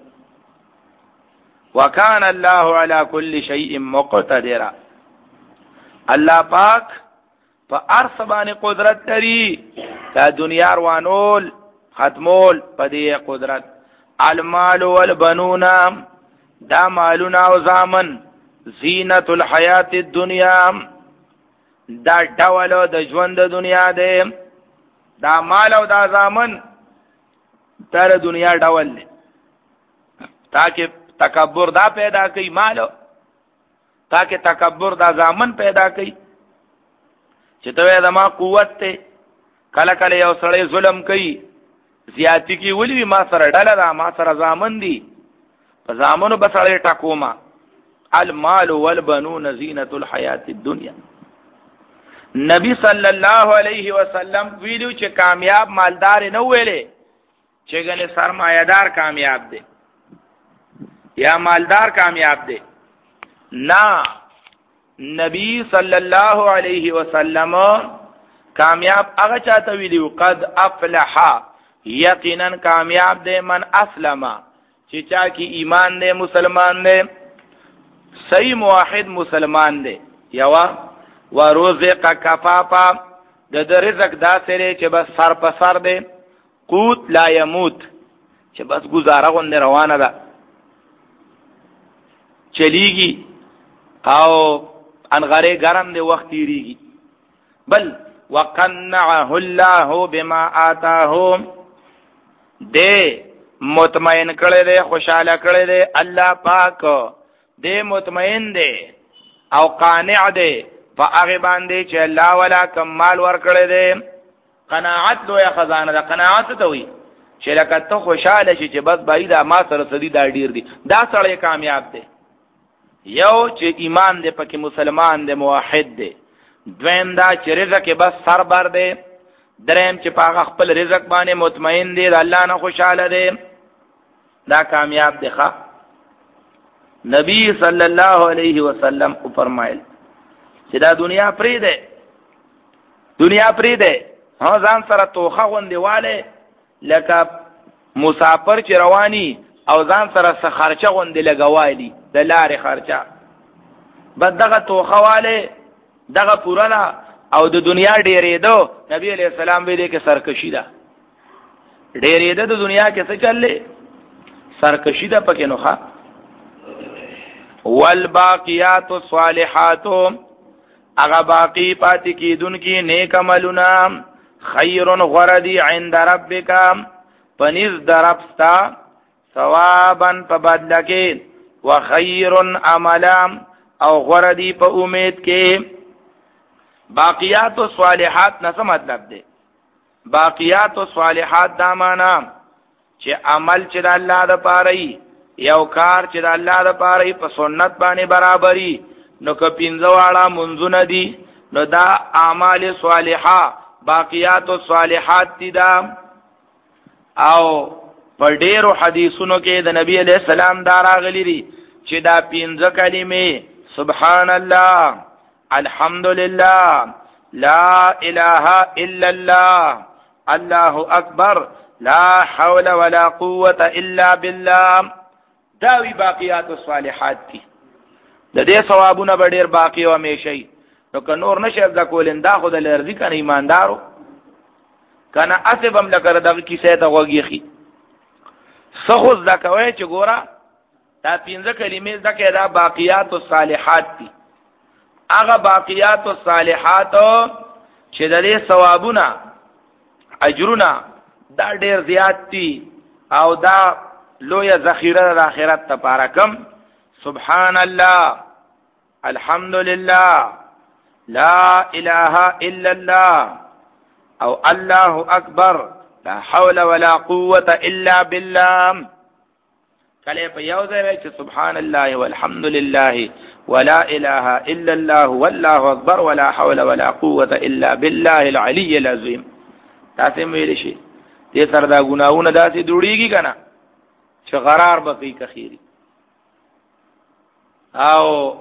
وکان الله علی کل شیء مقتدر. الله پاک په هر څه باندې قدرت لري. دا دنیا روانول ختمول په دې قدرت. المال والبنون دا مالونه او زامن زینت الحیات الدنیا دا ډول د ژوند د دنیا دی. دا مال او دا زامن تر دنیا ډول دی تاکہ تکبر دا پیدا کوي مال تاکہ تکبر دا زامن پیدا کوي چې ته زما قوت ته کله کله یو سړی ظلم کوي زیاتی کی ولوي ما سره ډله دا ما سره زامن دي په زامنو بسړی ټکوما. المال والبنون زینت الحیات الدنیا. نبی صلی الله علیه وسلم ویلو چې کامیاب مالدار نه ویلې چې ګنې سرمایدار کامیاب دی یا مالدار کامیاب دی. نا نبی صلی الله علیه وسلم کامیاب هغه چاته ویلو قد افلح یقینا کامیاب دی من اسلم چې چا کی ایمان دی مسلمان دی صحیح موحد مسلمان دی. یوا ورزق کفافا د د رزق دا سره چې بس سر په سر دی قوت لا يموت چې بس گزاره غوندې روانه ده چلیږي او انغره ګرم دی وخت تیریږي. بل وقنعه الله بما آتاه دې مطمئن کړي دې خوشاله کړي دې الله پاک دې مطمئن دې او قانع دې فاغه باندې چې الله ولا کمال ور کړي دې. قناعت لوی خزانه ده. قناعت ته وي چې لکه ته خوشاله شې چې بس بای دا ما سره سدي دا ډیر دي. دا سړی کامیاب دی. یو چې ایمان دې پکې مسلمان دې موحد دې. دویم دا چې رزق بس سر بر دې. دریم چې پاغه خپل رزق باندې مطمئن دې الله نه خوشاله دې. دا کامیاب دی. ښا نبی صلی الله علیه وسلم او فرمایل چې دا دنیا پری ده دنیا پری ده ها ځان سره توخه غوندېواله لکه مسافر چې رواني او ځان سره څه خرچه غوندې لګوالي د لارې خرچه بس دغه توخه واله دغه پوره او د دنیا ډېرېدو نبی علیہ السلام ویلي کې سرکشي ده. ډېرېده د دنیا کې څه چلې سرکشي ده پکې نوخه. والباقیات الصالحات اغا باقی پاتی کی دن کی نیک عملنا خیر غردی عند ربک پنیز دربستا ثوابا پبدلکی وخیر عملا او غردی پا امید کے. باقیات و صالحات نسا مطلب دے باقیات و صالحات دامانا چه عمل چه دا اللہ دا پارئی یو کار چې د الله د پاره په سنت باندې برابرۍ نو که پنځه واړه منځونه دي نو دا اعمال صالحه باقیات الصالحات دي. دا او په ډېرو حدیثونو کې د نبی علیہ السلام دا راغلي دي چې دا پنځه کلمې سبحان الله الحمدلله لا اله الا الله الله اکبر لا حول ولا قوة الا بالله داوی باقیات الصالحات دي. د دې ثوابونه به ډېر باقی او همیشئ. نو که نور نشه د کولن دا خو د لرزي کنه ایماندارو کنه اسبم لکه دغه کیسه ته وګیخي سخو زکوي چې ګوره دا پنځه کلمې زکه دا باقیات الصالحات دي. هغه باقیات الصالحات چې د دې ثوابونه اجرونه دا ډېر زیات دي او دا لویا ذخیره د آخرت ته پارکم. سبحان الله الحمدلله لا اله الا الله او الله اکبر لا حول ولا قوة الا بالله. کله په یو ځای چې سبحان الله والحمد لله ولا اله الا الله والله اکبر ولا حول ولا قوة الا بالله العلي العظیم. تاسو ویل شي دې سره دا ګناونه داسې جوړیږي کنه چې قرار بقي کخيري. او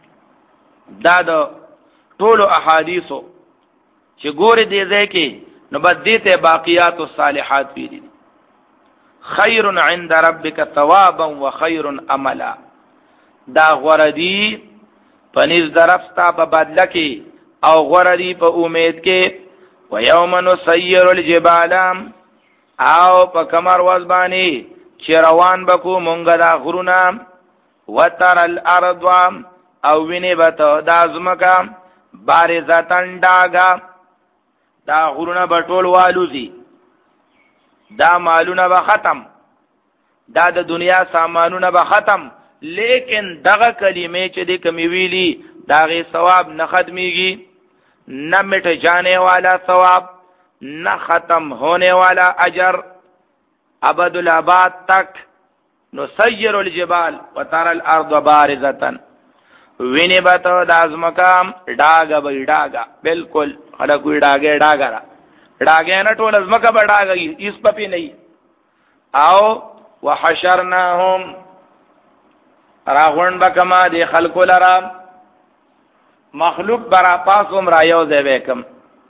دا د ټولو احادیثو چې ګوره دې ځای کې نو بدیته باقیات الصالحات ویلي خیر عند ربک ثوابا وخیر عملا دا غردی پنځ درفتا په بدله کې او غردی په امید کې و یوم نسیر الجبال او په کمر وزبانی چې روان بکو مونږه دا غرونه وتر الارض او ویني بته دا زمکا بارزتن ډاګه دا غرونه بټول والوزی دا مالونه به ختم دا د دنیا سامانونه به ختم لیکن دغه کلمې چې د کمی ویلی داغه ثواب نه ختميږي نہ مٹ جانے والا ثواب نہ ختم ہونے والا اجر ابد الاباد تک نسیر الجبال وتر الارض بارزه ویني بته د ازمکام ډاګه به ډاګه بالکل خلک وی ډاګه ډاګه را ډاګه نه ټول ازمکه به ډاګه ایس پپی نه او وحشرناهم راغون بکما دی خلق لرا مخلوق برا پاسوم را یو ځای وکم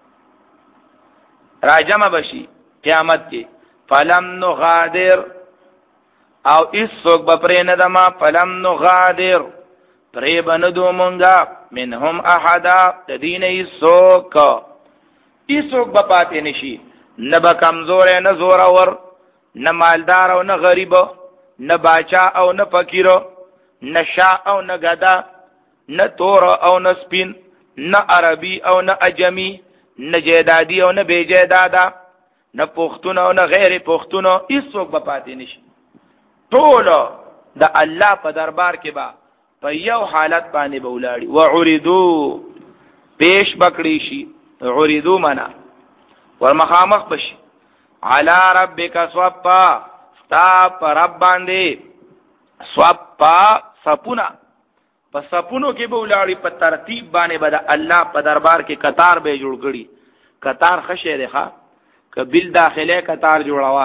راجم بشي قیامت کې فلم نغادر او اس سوک بپری ندما فلم نغادر پری بندو منگا منهم احدا تدین ایسوک ایسوک بپاتی نشی نبا کمزور نه زورور نه مالدار او نه غریب نه باچا او نه فقیر نه شا او نه گدا نه تور او نه سپین نه عربی او نه اجمی نه جیدادی او نه بی جیدادا نه پختون او نه غیر پختون ایسوک بپاتی نشی ټول د الله په دربار کې با په یو حالت باندې بولاړي وعرضو پیش بکړي شي عرضو منا ورمخامخ بشي علی ربک صفا ستا پر رب باندې صفا صفونا په صفونو کې بولاړي په ترتیب باندې بد الله په دربار کې قطار به جوړ کړي قطار خشه ده کبل داخله قطار جوړاوه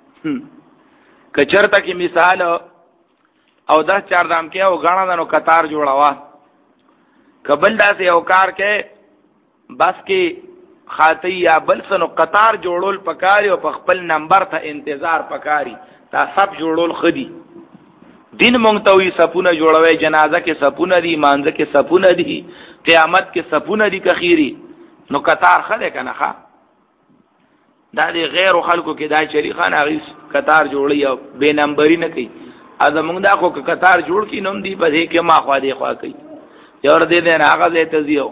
کچرته کی مثال او دس چار دام کې او غاڼه دنو قطار جوړاوه کبل داسې او کار کې بس کې خاطی یا بل سنو قطار جوړول پکاري او په خپل نمبر ته انتظار پکاري تا سب جوړول خدي دین مونږ ته وي سپونه جوړوي جنازه کې سپونه دي مانځه کې سپونه دي قیامت کې سپونه دي کخيري نو قطار خده کنه ښا دا دی غیر خلکو کې دای شریخان اغیس قطار جوړي او بے نمبري نه کوي اذا موږ دا خو قطار جوړ کی نوم دی په دې کې ما خوا دی خوا کوي یور دې نه هغه دې تزيو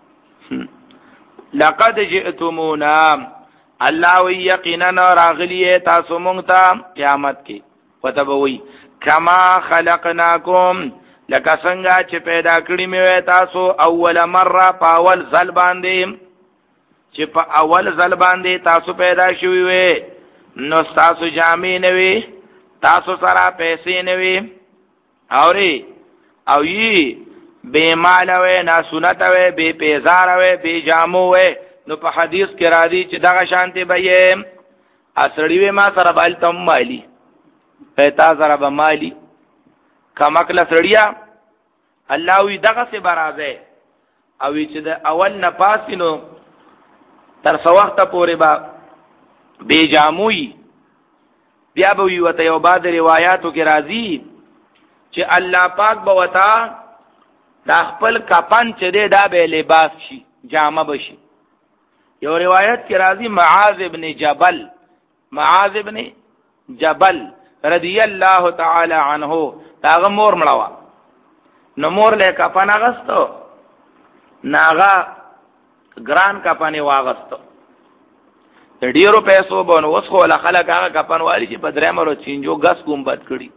لقد جئتمونا الله یقینا راغلی تاسو مونږ ته قیامت کې وتبوي کما خلقناکم لکه څنګه چې پیدا کړی مې تاسو اول مره پاول ځل باندې چې په اول ځل باندې تاسو پیدا شوي وي نو تاسو جامې نه وي تاسو سره پیسې نه وي اوري او یي بے مال وي نه سنت وي بے پیزار وي بے جامو وي نو په حدیث کې را دي چې دغه شانته به یې اسړی وي ما سره بال تم مالی پیتا سره به مالی کمکله سړیا الله وی دغه سه برازه او چې د اول نه پاسینو تر څو وخت پورې با بے جاموي بیا به وي وته یو بعد روایتو کې راځي چې الله پاک به وتا د خپل کپن چې دی دا به لباس شي جامه بشي یو روایت کې راځي معاذ ابن جبل معاذ ابن جبل رضی الله تعالی عنه داغه مور مړوا نو مور له کپن اغستو ناغا ګران کپنې واغستو د ډیرو پیسو باندې اوس خو له خلک هغه کپن والی چې په درې مرو چینجو غس ګمبد کړي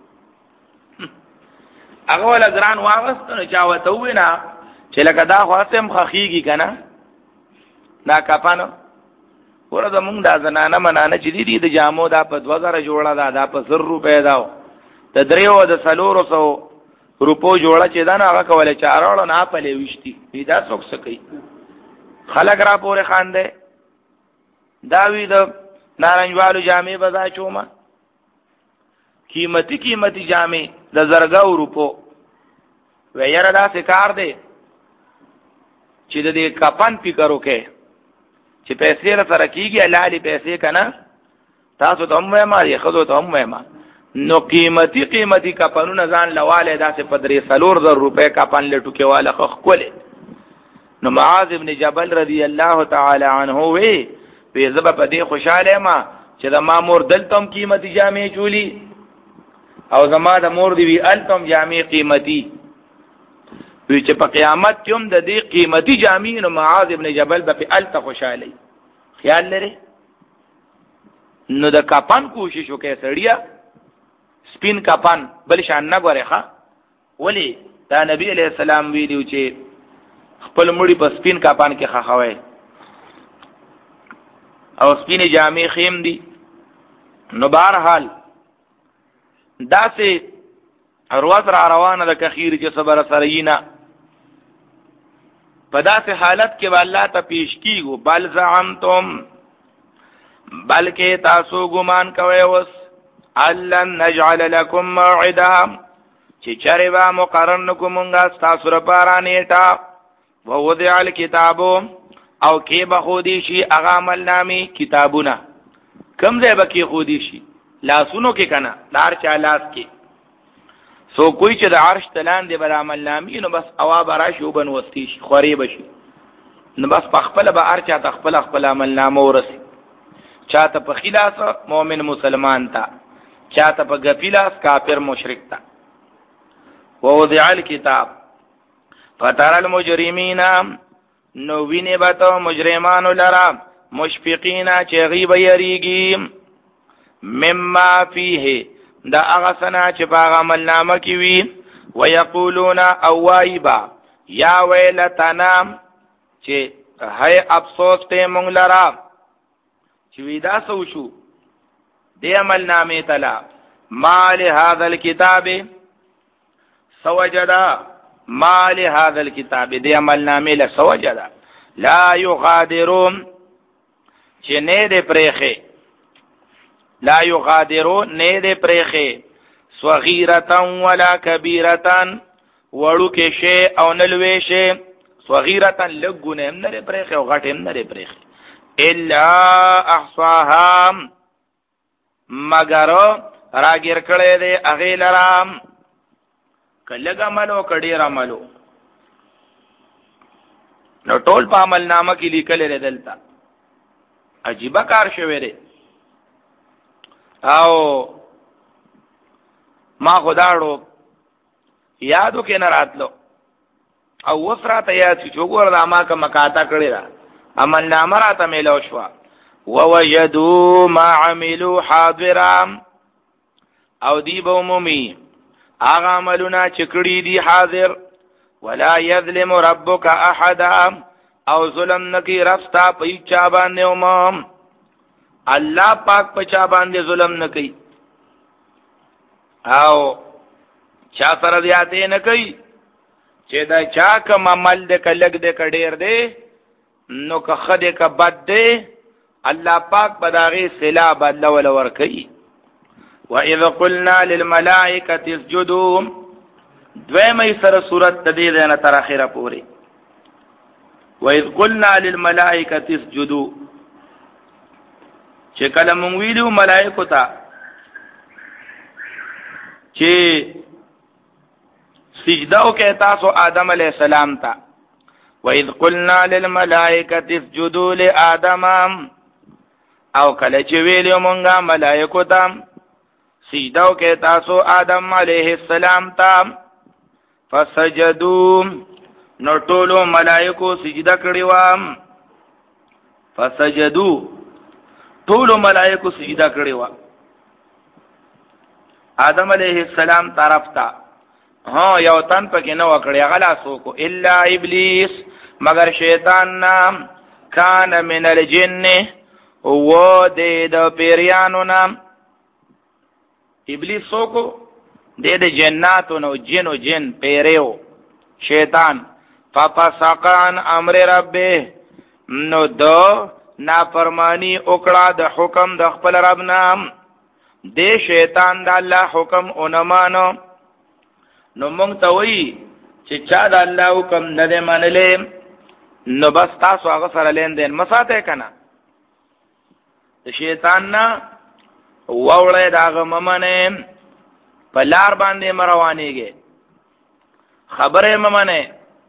هغه ولا ګران واغستو نو چا وته وینا چې لکه دا خاصم خخیږي کنه دا کپن ورته مونږ دا زنانه منانه چې دي د جامو دا په دوه زره جوړه دا دا په زر روپے دا د دریو د سلورو سو روپو جوړه چې دا نه هغه کوله چارړو نه پلي وشتي دا څوک سکی خلق را پورې خاندې دا وی د نارنجوالو جامې بزا چوما قیمتي قیمتي جامې د زرګاو روپو ویره دا سکار دی چې د دې کپن فکر وکې چې پیسې را سره کیږي حلالي پیسې کنه تاسو ته هم ما یې خذو ته هم ما نو قیمتي قیمتي کپنونه ځان لواله داسې پدري سلور زر روپے کپن لټو کې والا خخ کوله نو معاذ ابن جبل رضی الله تعالی عنہ وی په زبا په دې خوشاله ما چې د مامور دلتم قیمتي جامې چولی او زما د مور دی وی التم جامې قیمتي وی چې په قیامت کې هم د دې قیمتي جامې نو معاذ ابن جبل په الته خوشاله خیال لري نو د کپن کوشش وکړه سړیا سپین کپن بل شان نه غره ښا ولی دا نبی علیہ السلام ویلو چې خپل مړی په سپین کپن کې خخوي او سپین جامې خیم دي نو بهر حال دا سه اروات را روانه د کخیر چې صبر سرینا په داسې حالت کې والله ته پیش کیږي بل زعمتم بلکې تاسو ګمان کوئ وس الان نجعل لكم موعدا چې چروا مقرر نکومږه تاسو لپاره نیټه ووضع الكتاب او کې به خودي شي هغه عمل نامي کتابونه کم ځای به کې خودي شي لاسونو کې کنه دار چالاس کې سو کوئی چې د عرش تلان دی بل عمل نامي نو بس اواب راشي وبن وستي شي خوري بشي نو بس خپل به ارچا تخپل خپل عمل نامه ورسي چاته په خلاص مؤمن مسلمان تا چاته په غفلاس کافر مشرک تا ووضع الكتاب فترى المجرمين نو وینه بتو مجرمان لرا مشفقین چې غیب یریږي مما فيه دا هغه سنا چې باغ عمل نامه کې وي ويقولون اوایبا یا ویلتنا چې هي افسوس ته مونږ لرا چې ودا سو شو دې عمل نامه تلا مال هذا الكتاب سوجدا مال هذا الكتاب دې عمل نامه له سوجدا لا يغادرون چې نه دې پرېخه لا یغادرو نه دې پرېخه صغیرتا ولا کبیرتا وړو کې شی او نلوي شی صغیرتا لګونه هم نه پرېخه او غټ هم نه پرېخه الا احصاها مگر راګر کړي دې اغه لرام کله عملو کډیر عملو نو ټول په عمل نامه کې لیکل لري دلته عجیب کار شوی دی او ما خداړو یادو کې نه راتلو او وفرات یاد چې وګور دا ما کا مکاتا کړی دا عمل نامه راته ملو شو ووجدوا ما عملوا حاضرا او دی بومومی هغه عملونه چې کړی دي حاضر ولا يظلم ربك احد او ظلم نکی رفتا په چا باندې اومم الله پاک پچا باندې ظلم نه کوي او چا سره زیاته نه کوي چې دا چا کوم عمل دې کلګ دې کډیر دې نو که خدای کا بد دې الله پاک بداغي صلا بدل ول ور کوي واذ قلنا للملائکه اسجدوا دویمه سره صورت دې نه تر اخره پوری واذ قلنا للملائکه اسجدوا چې کله مونږ ویلو ملائکه ته چې سجده وکړه تاسو آدم علیہ السلام ته وَإِذْ قُلْنَا لِلْمَلَائِكَةِ اسْجُدُوا لِآدَمَ او کله چې ویلو مونږه ملائکه ته سجده وکړه تاسو آدم علیہ السلام ته فسجدوا نو ټولو ملائکه سجده کړې و فسجدوا ټول ملائکه سجدا کړي وا آدم علیہ السلام طرف تا ها یو تن پکې نه وکړي غلا سوکو الا ابلیس مگر شیطان نام کان من الجن و د د پیریانو نام ابلیس سوکو د د جناتو نو جنو جن پیریو شیطان ففسقان امر ربه نو دو نافرمانی وکړه د حکم د خپل رب نام د شیطان د الله حکم اونمانو نو مونږ ته وی چې چا د الله حکم نه دی منلې نو بس تاسو هغه سره لین دین مساته کنه. د شیطان نه ووړې داغه ممنه په لار باندې مروانېږي خبره ممنه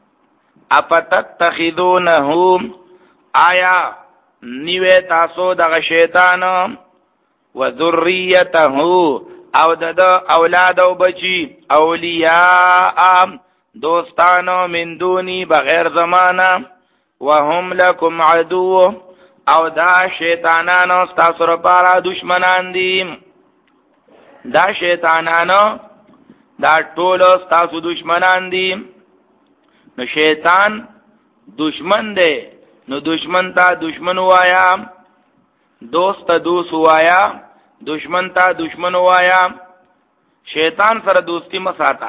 اپتتخذونه آیا نیوه تاسو دغه شیطان و ذریته او د اولاد او بچی اولیاء دوستانو من دونی بغیر زمانہ وهم لکم عدو او دا شیطانانو ستاسو لپاره دشمنان دي. دا شیطانانو دا ټول ستاسو دشمنان دي. نو شیطان دشمن دی نو دشمن ته دشمن وایا دوست ته دوست وایا دشمن ته دشمن وایا. شیطان سره دوستی مساته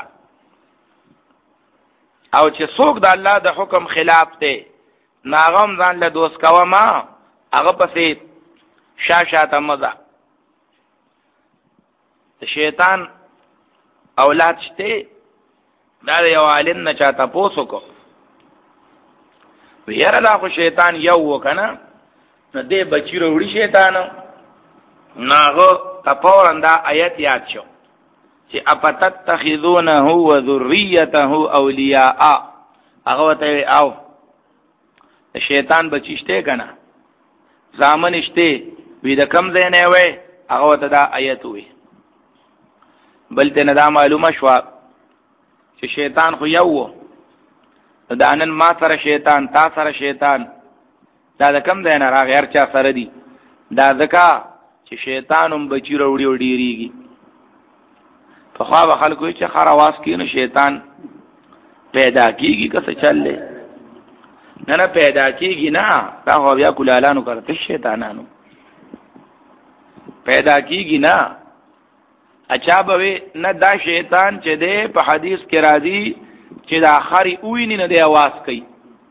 او چې څوک د الله د حکم خلاف ته ناغم ځان له دوست کوا ما هغه پسې شاشاته مزه. شیطان اولاد شته دا یو عالم نه چاته پوسو کو ویره دا خو شیطان یو وکنه نو دې بچی وروړي شیطان ناغه تپورندا آیت یاد شو چې اپتتخذونه و ذریته اولیاء هغه ته او شیطان بچیشته کنه زامن شته وی د کم ځای نه وای هغه ته دا آیت وی. بل ته نه دا معلومه شو چې شیطان خو یو وو دا نن ما سره شیطان تا سره شیطان دا د کم ځای نه راغی هر چا سره دی. دا ځکه چې شیطان هم بچی وروړي او ډیریږي. په خوا به خلکو چې خر आवाज کینو شیطان پیدا کیږي که څه چلې نه نه پیدا کیږي نه دا هو بیا کولالانو کرته شیطانانو پیدا کیږي نه. اچھا به نه دا شیطان چې ده په حدیث کې راځي چې دا خر اویني نه دی आवाज کوي.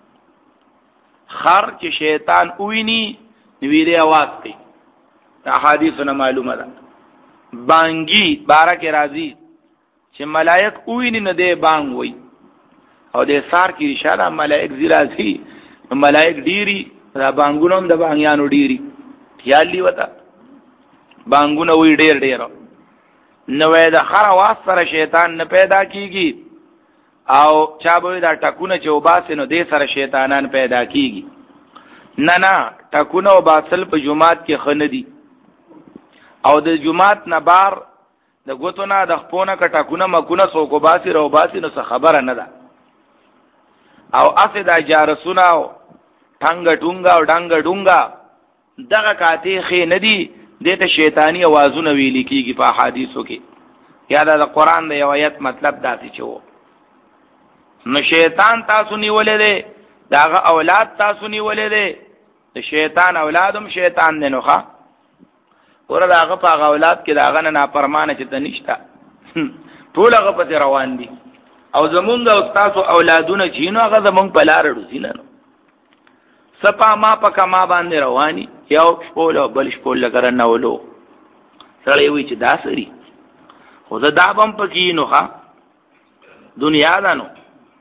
خر چې شیطان اویني نوی دی आवाज کوي. دا حدیثونه معلومه ده. بانګي بارکه راځي چې ملائک اویني نه دی بانګ وای او د سار کې اشاره ملائک زیرازي ملائک ډيري دا بانګونو د بانګیانو ډيري خیال دی وتا بانګونه وی ډیر ډیر نو د خر आवाज سره شیطان نه پیدا کیږي او چا به دا ټکونه چې وباسي نو دې سره شیطانان پیدا کیږي. نه نه ټکونه وباسل په جمعات کې خنه دي او د جمعات نه بار د غوتونه د خپونه کټکونه مکونه سو کو باسي رو باسي نو څه خبره نه ده. او اسه دا جارسونه او ټنګ ټونګا او ډنګ ډونګا دغه کاته خې ندي دته شیطانی आवाजونه ویل کیږي په حدیثو کې. یا دا د قران د یو آیت مطلب داسې چو نو شیطان تاسو نیولې ده داغه اولاد تاسو نیولې ده د شیطان اولادم شیطان نه نوخه ور داغه په اولاد کې داغه نه نافرمانه چې تنشتا ټول هغه په روان دي او زمونږ او تاسو اولادونه چې نو هغه زمونږ په لار ورځي نه سپا ما پک ما باندې رواني یو شپول او بل شپول لګرن نولو سړی وی چې دا سری خو دا دابم پکې نو ښا دنیا دا نو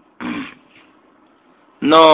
نو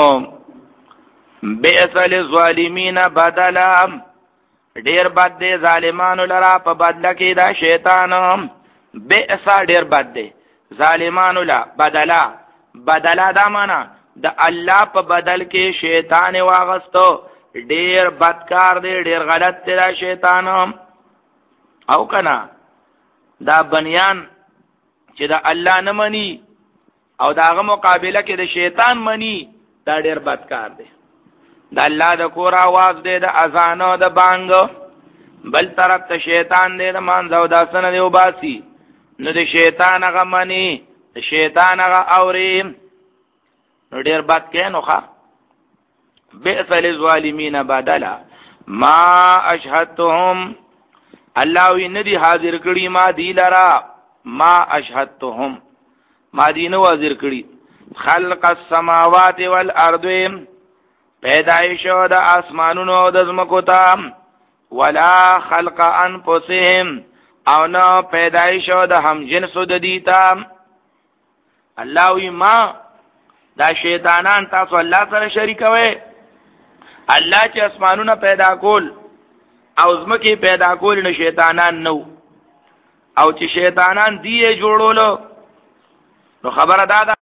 بیسل الظالمین بدلا ډیر بد دی ظالمانو لرا په بدله کې دا شیطان بیسا ډیر بد دی ظالمانو لا بدلا بدلا دا معنا د الله په بدل کې شیطان واغستو ډیر بدکار دی ډیر غلط دی دا شیطان او کنا دا بنیان چې دا الله نه مني او داغه مقابله کې د شیطان مني دا ډیر بدکار دی. د الله د کور आवाज دی د اذان او د بانګ بل طرف ته شیطان دی د مانځو داسنه دی وباسي نو د شیطان هغه مني د شیطان هغه اوري نو ډیر بد کې نو ښا بئس للظالمین بدلا ما اشهدتهم الله وی ندی حاضر کړي ما دی لرا ما اشهدتهم ما دی نو حاضر کړي خلق السماوات والارض پیدایش د اسمانونو او د زمکو ته ولا خلق انفسهم او نو پیدایش د هم جنسو د دیتا الله وی ما دا شیطانان تاسو الله سره شریکوي. الله چې اسمانونه پیدا کول او زمکه پیدا کول نه شیطانان نو، او چې شیطانان دی جوړولو نو خبره دا ده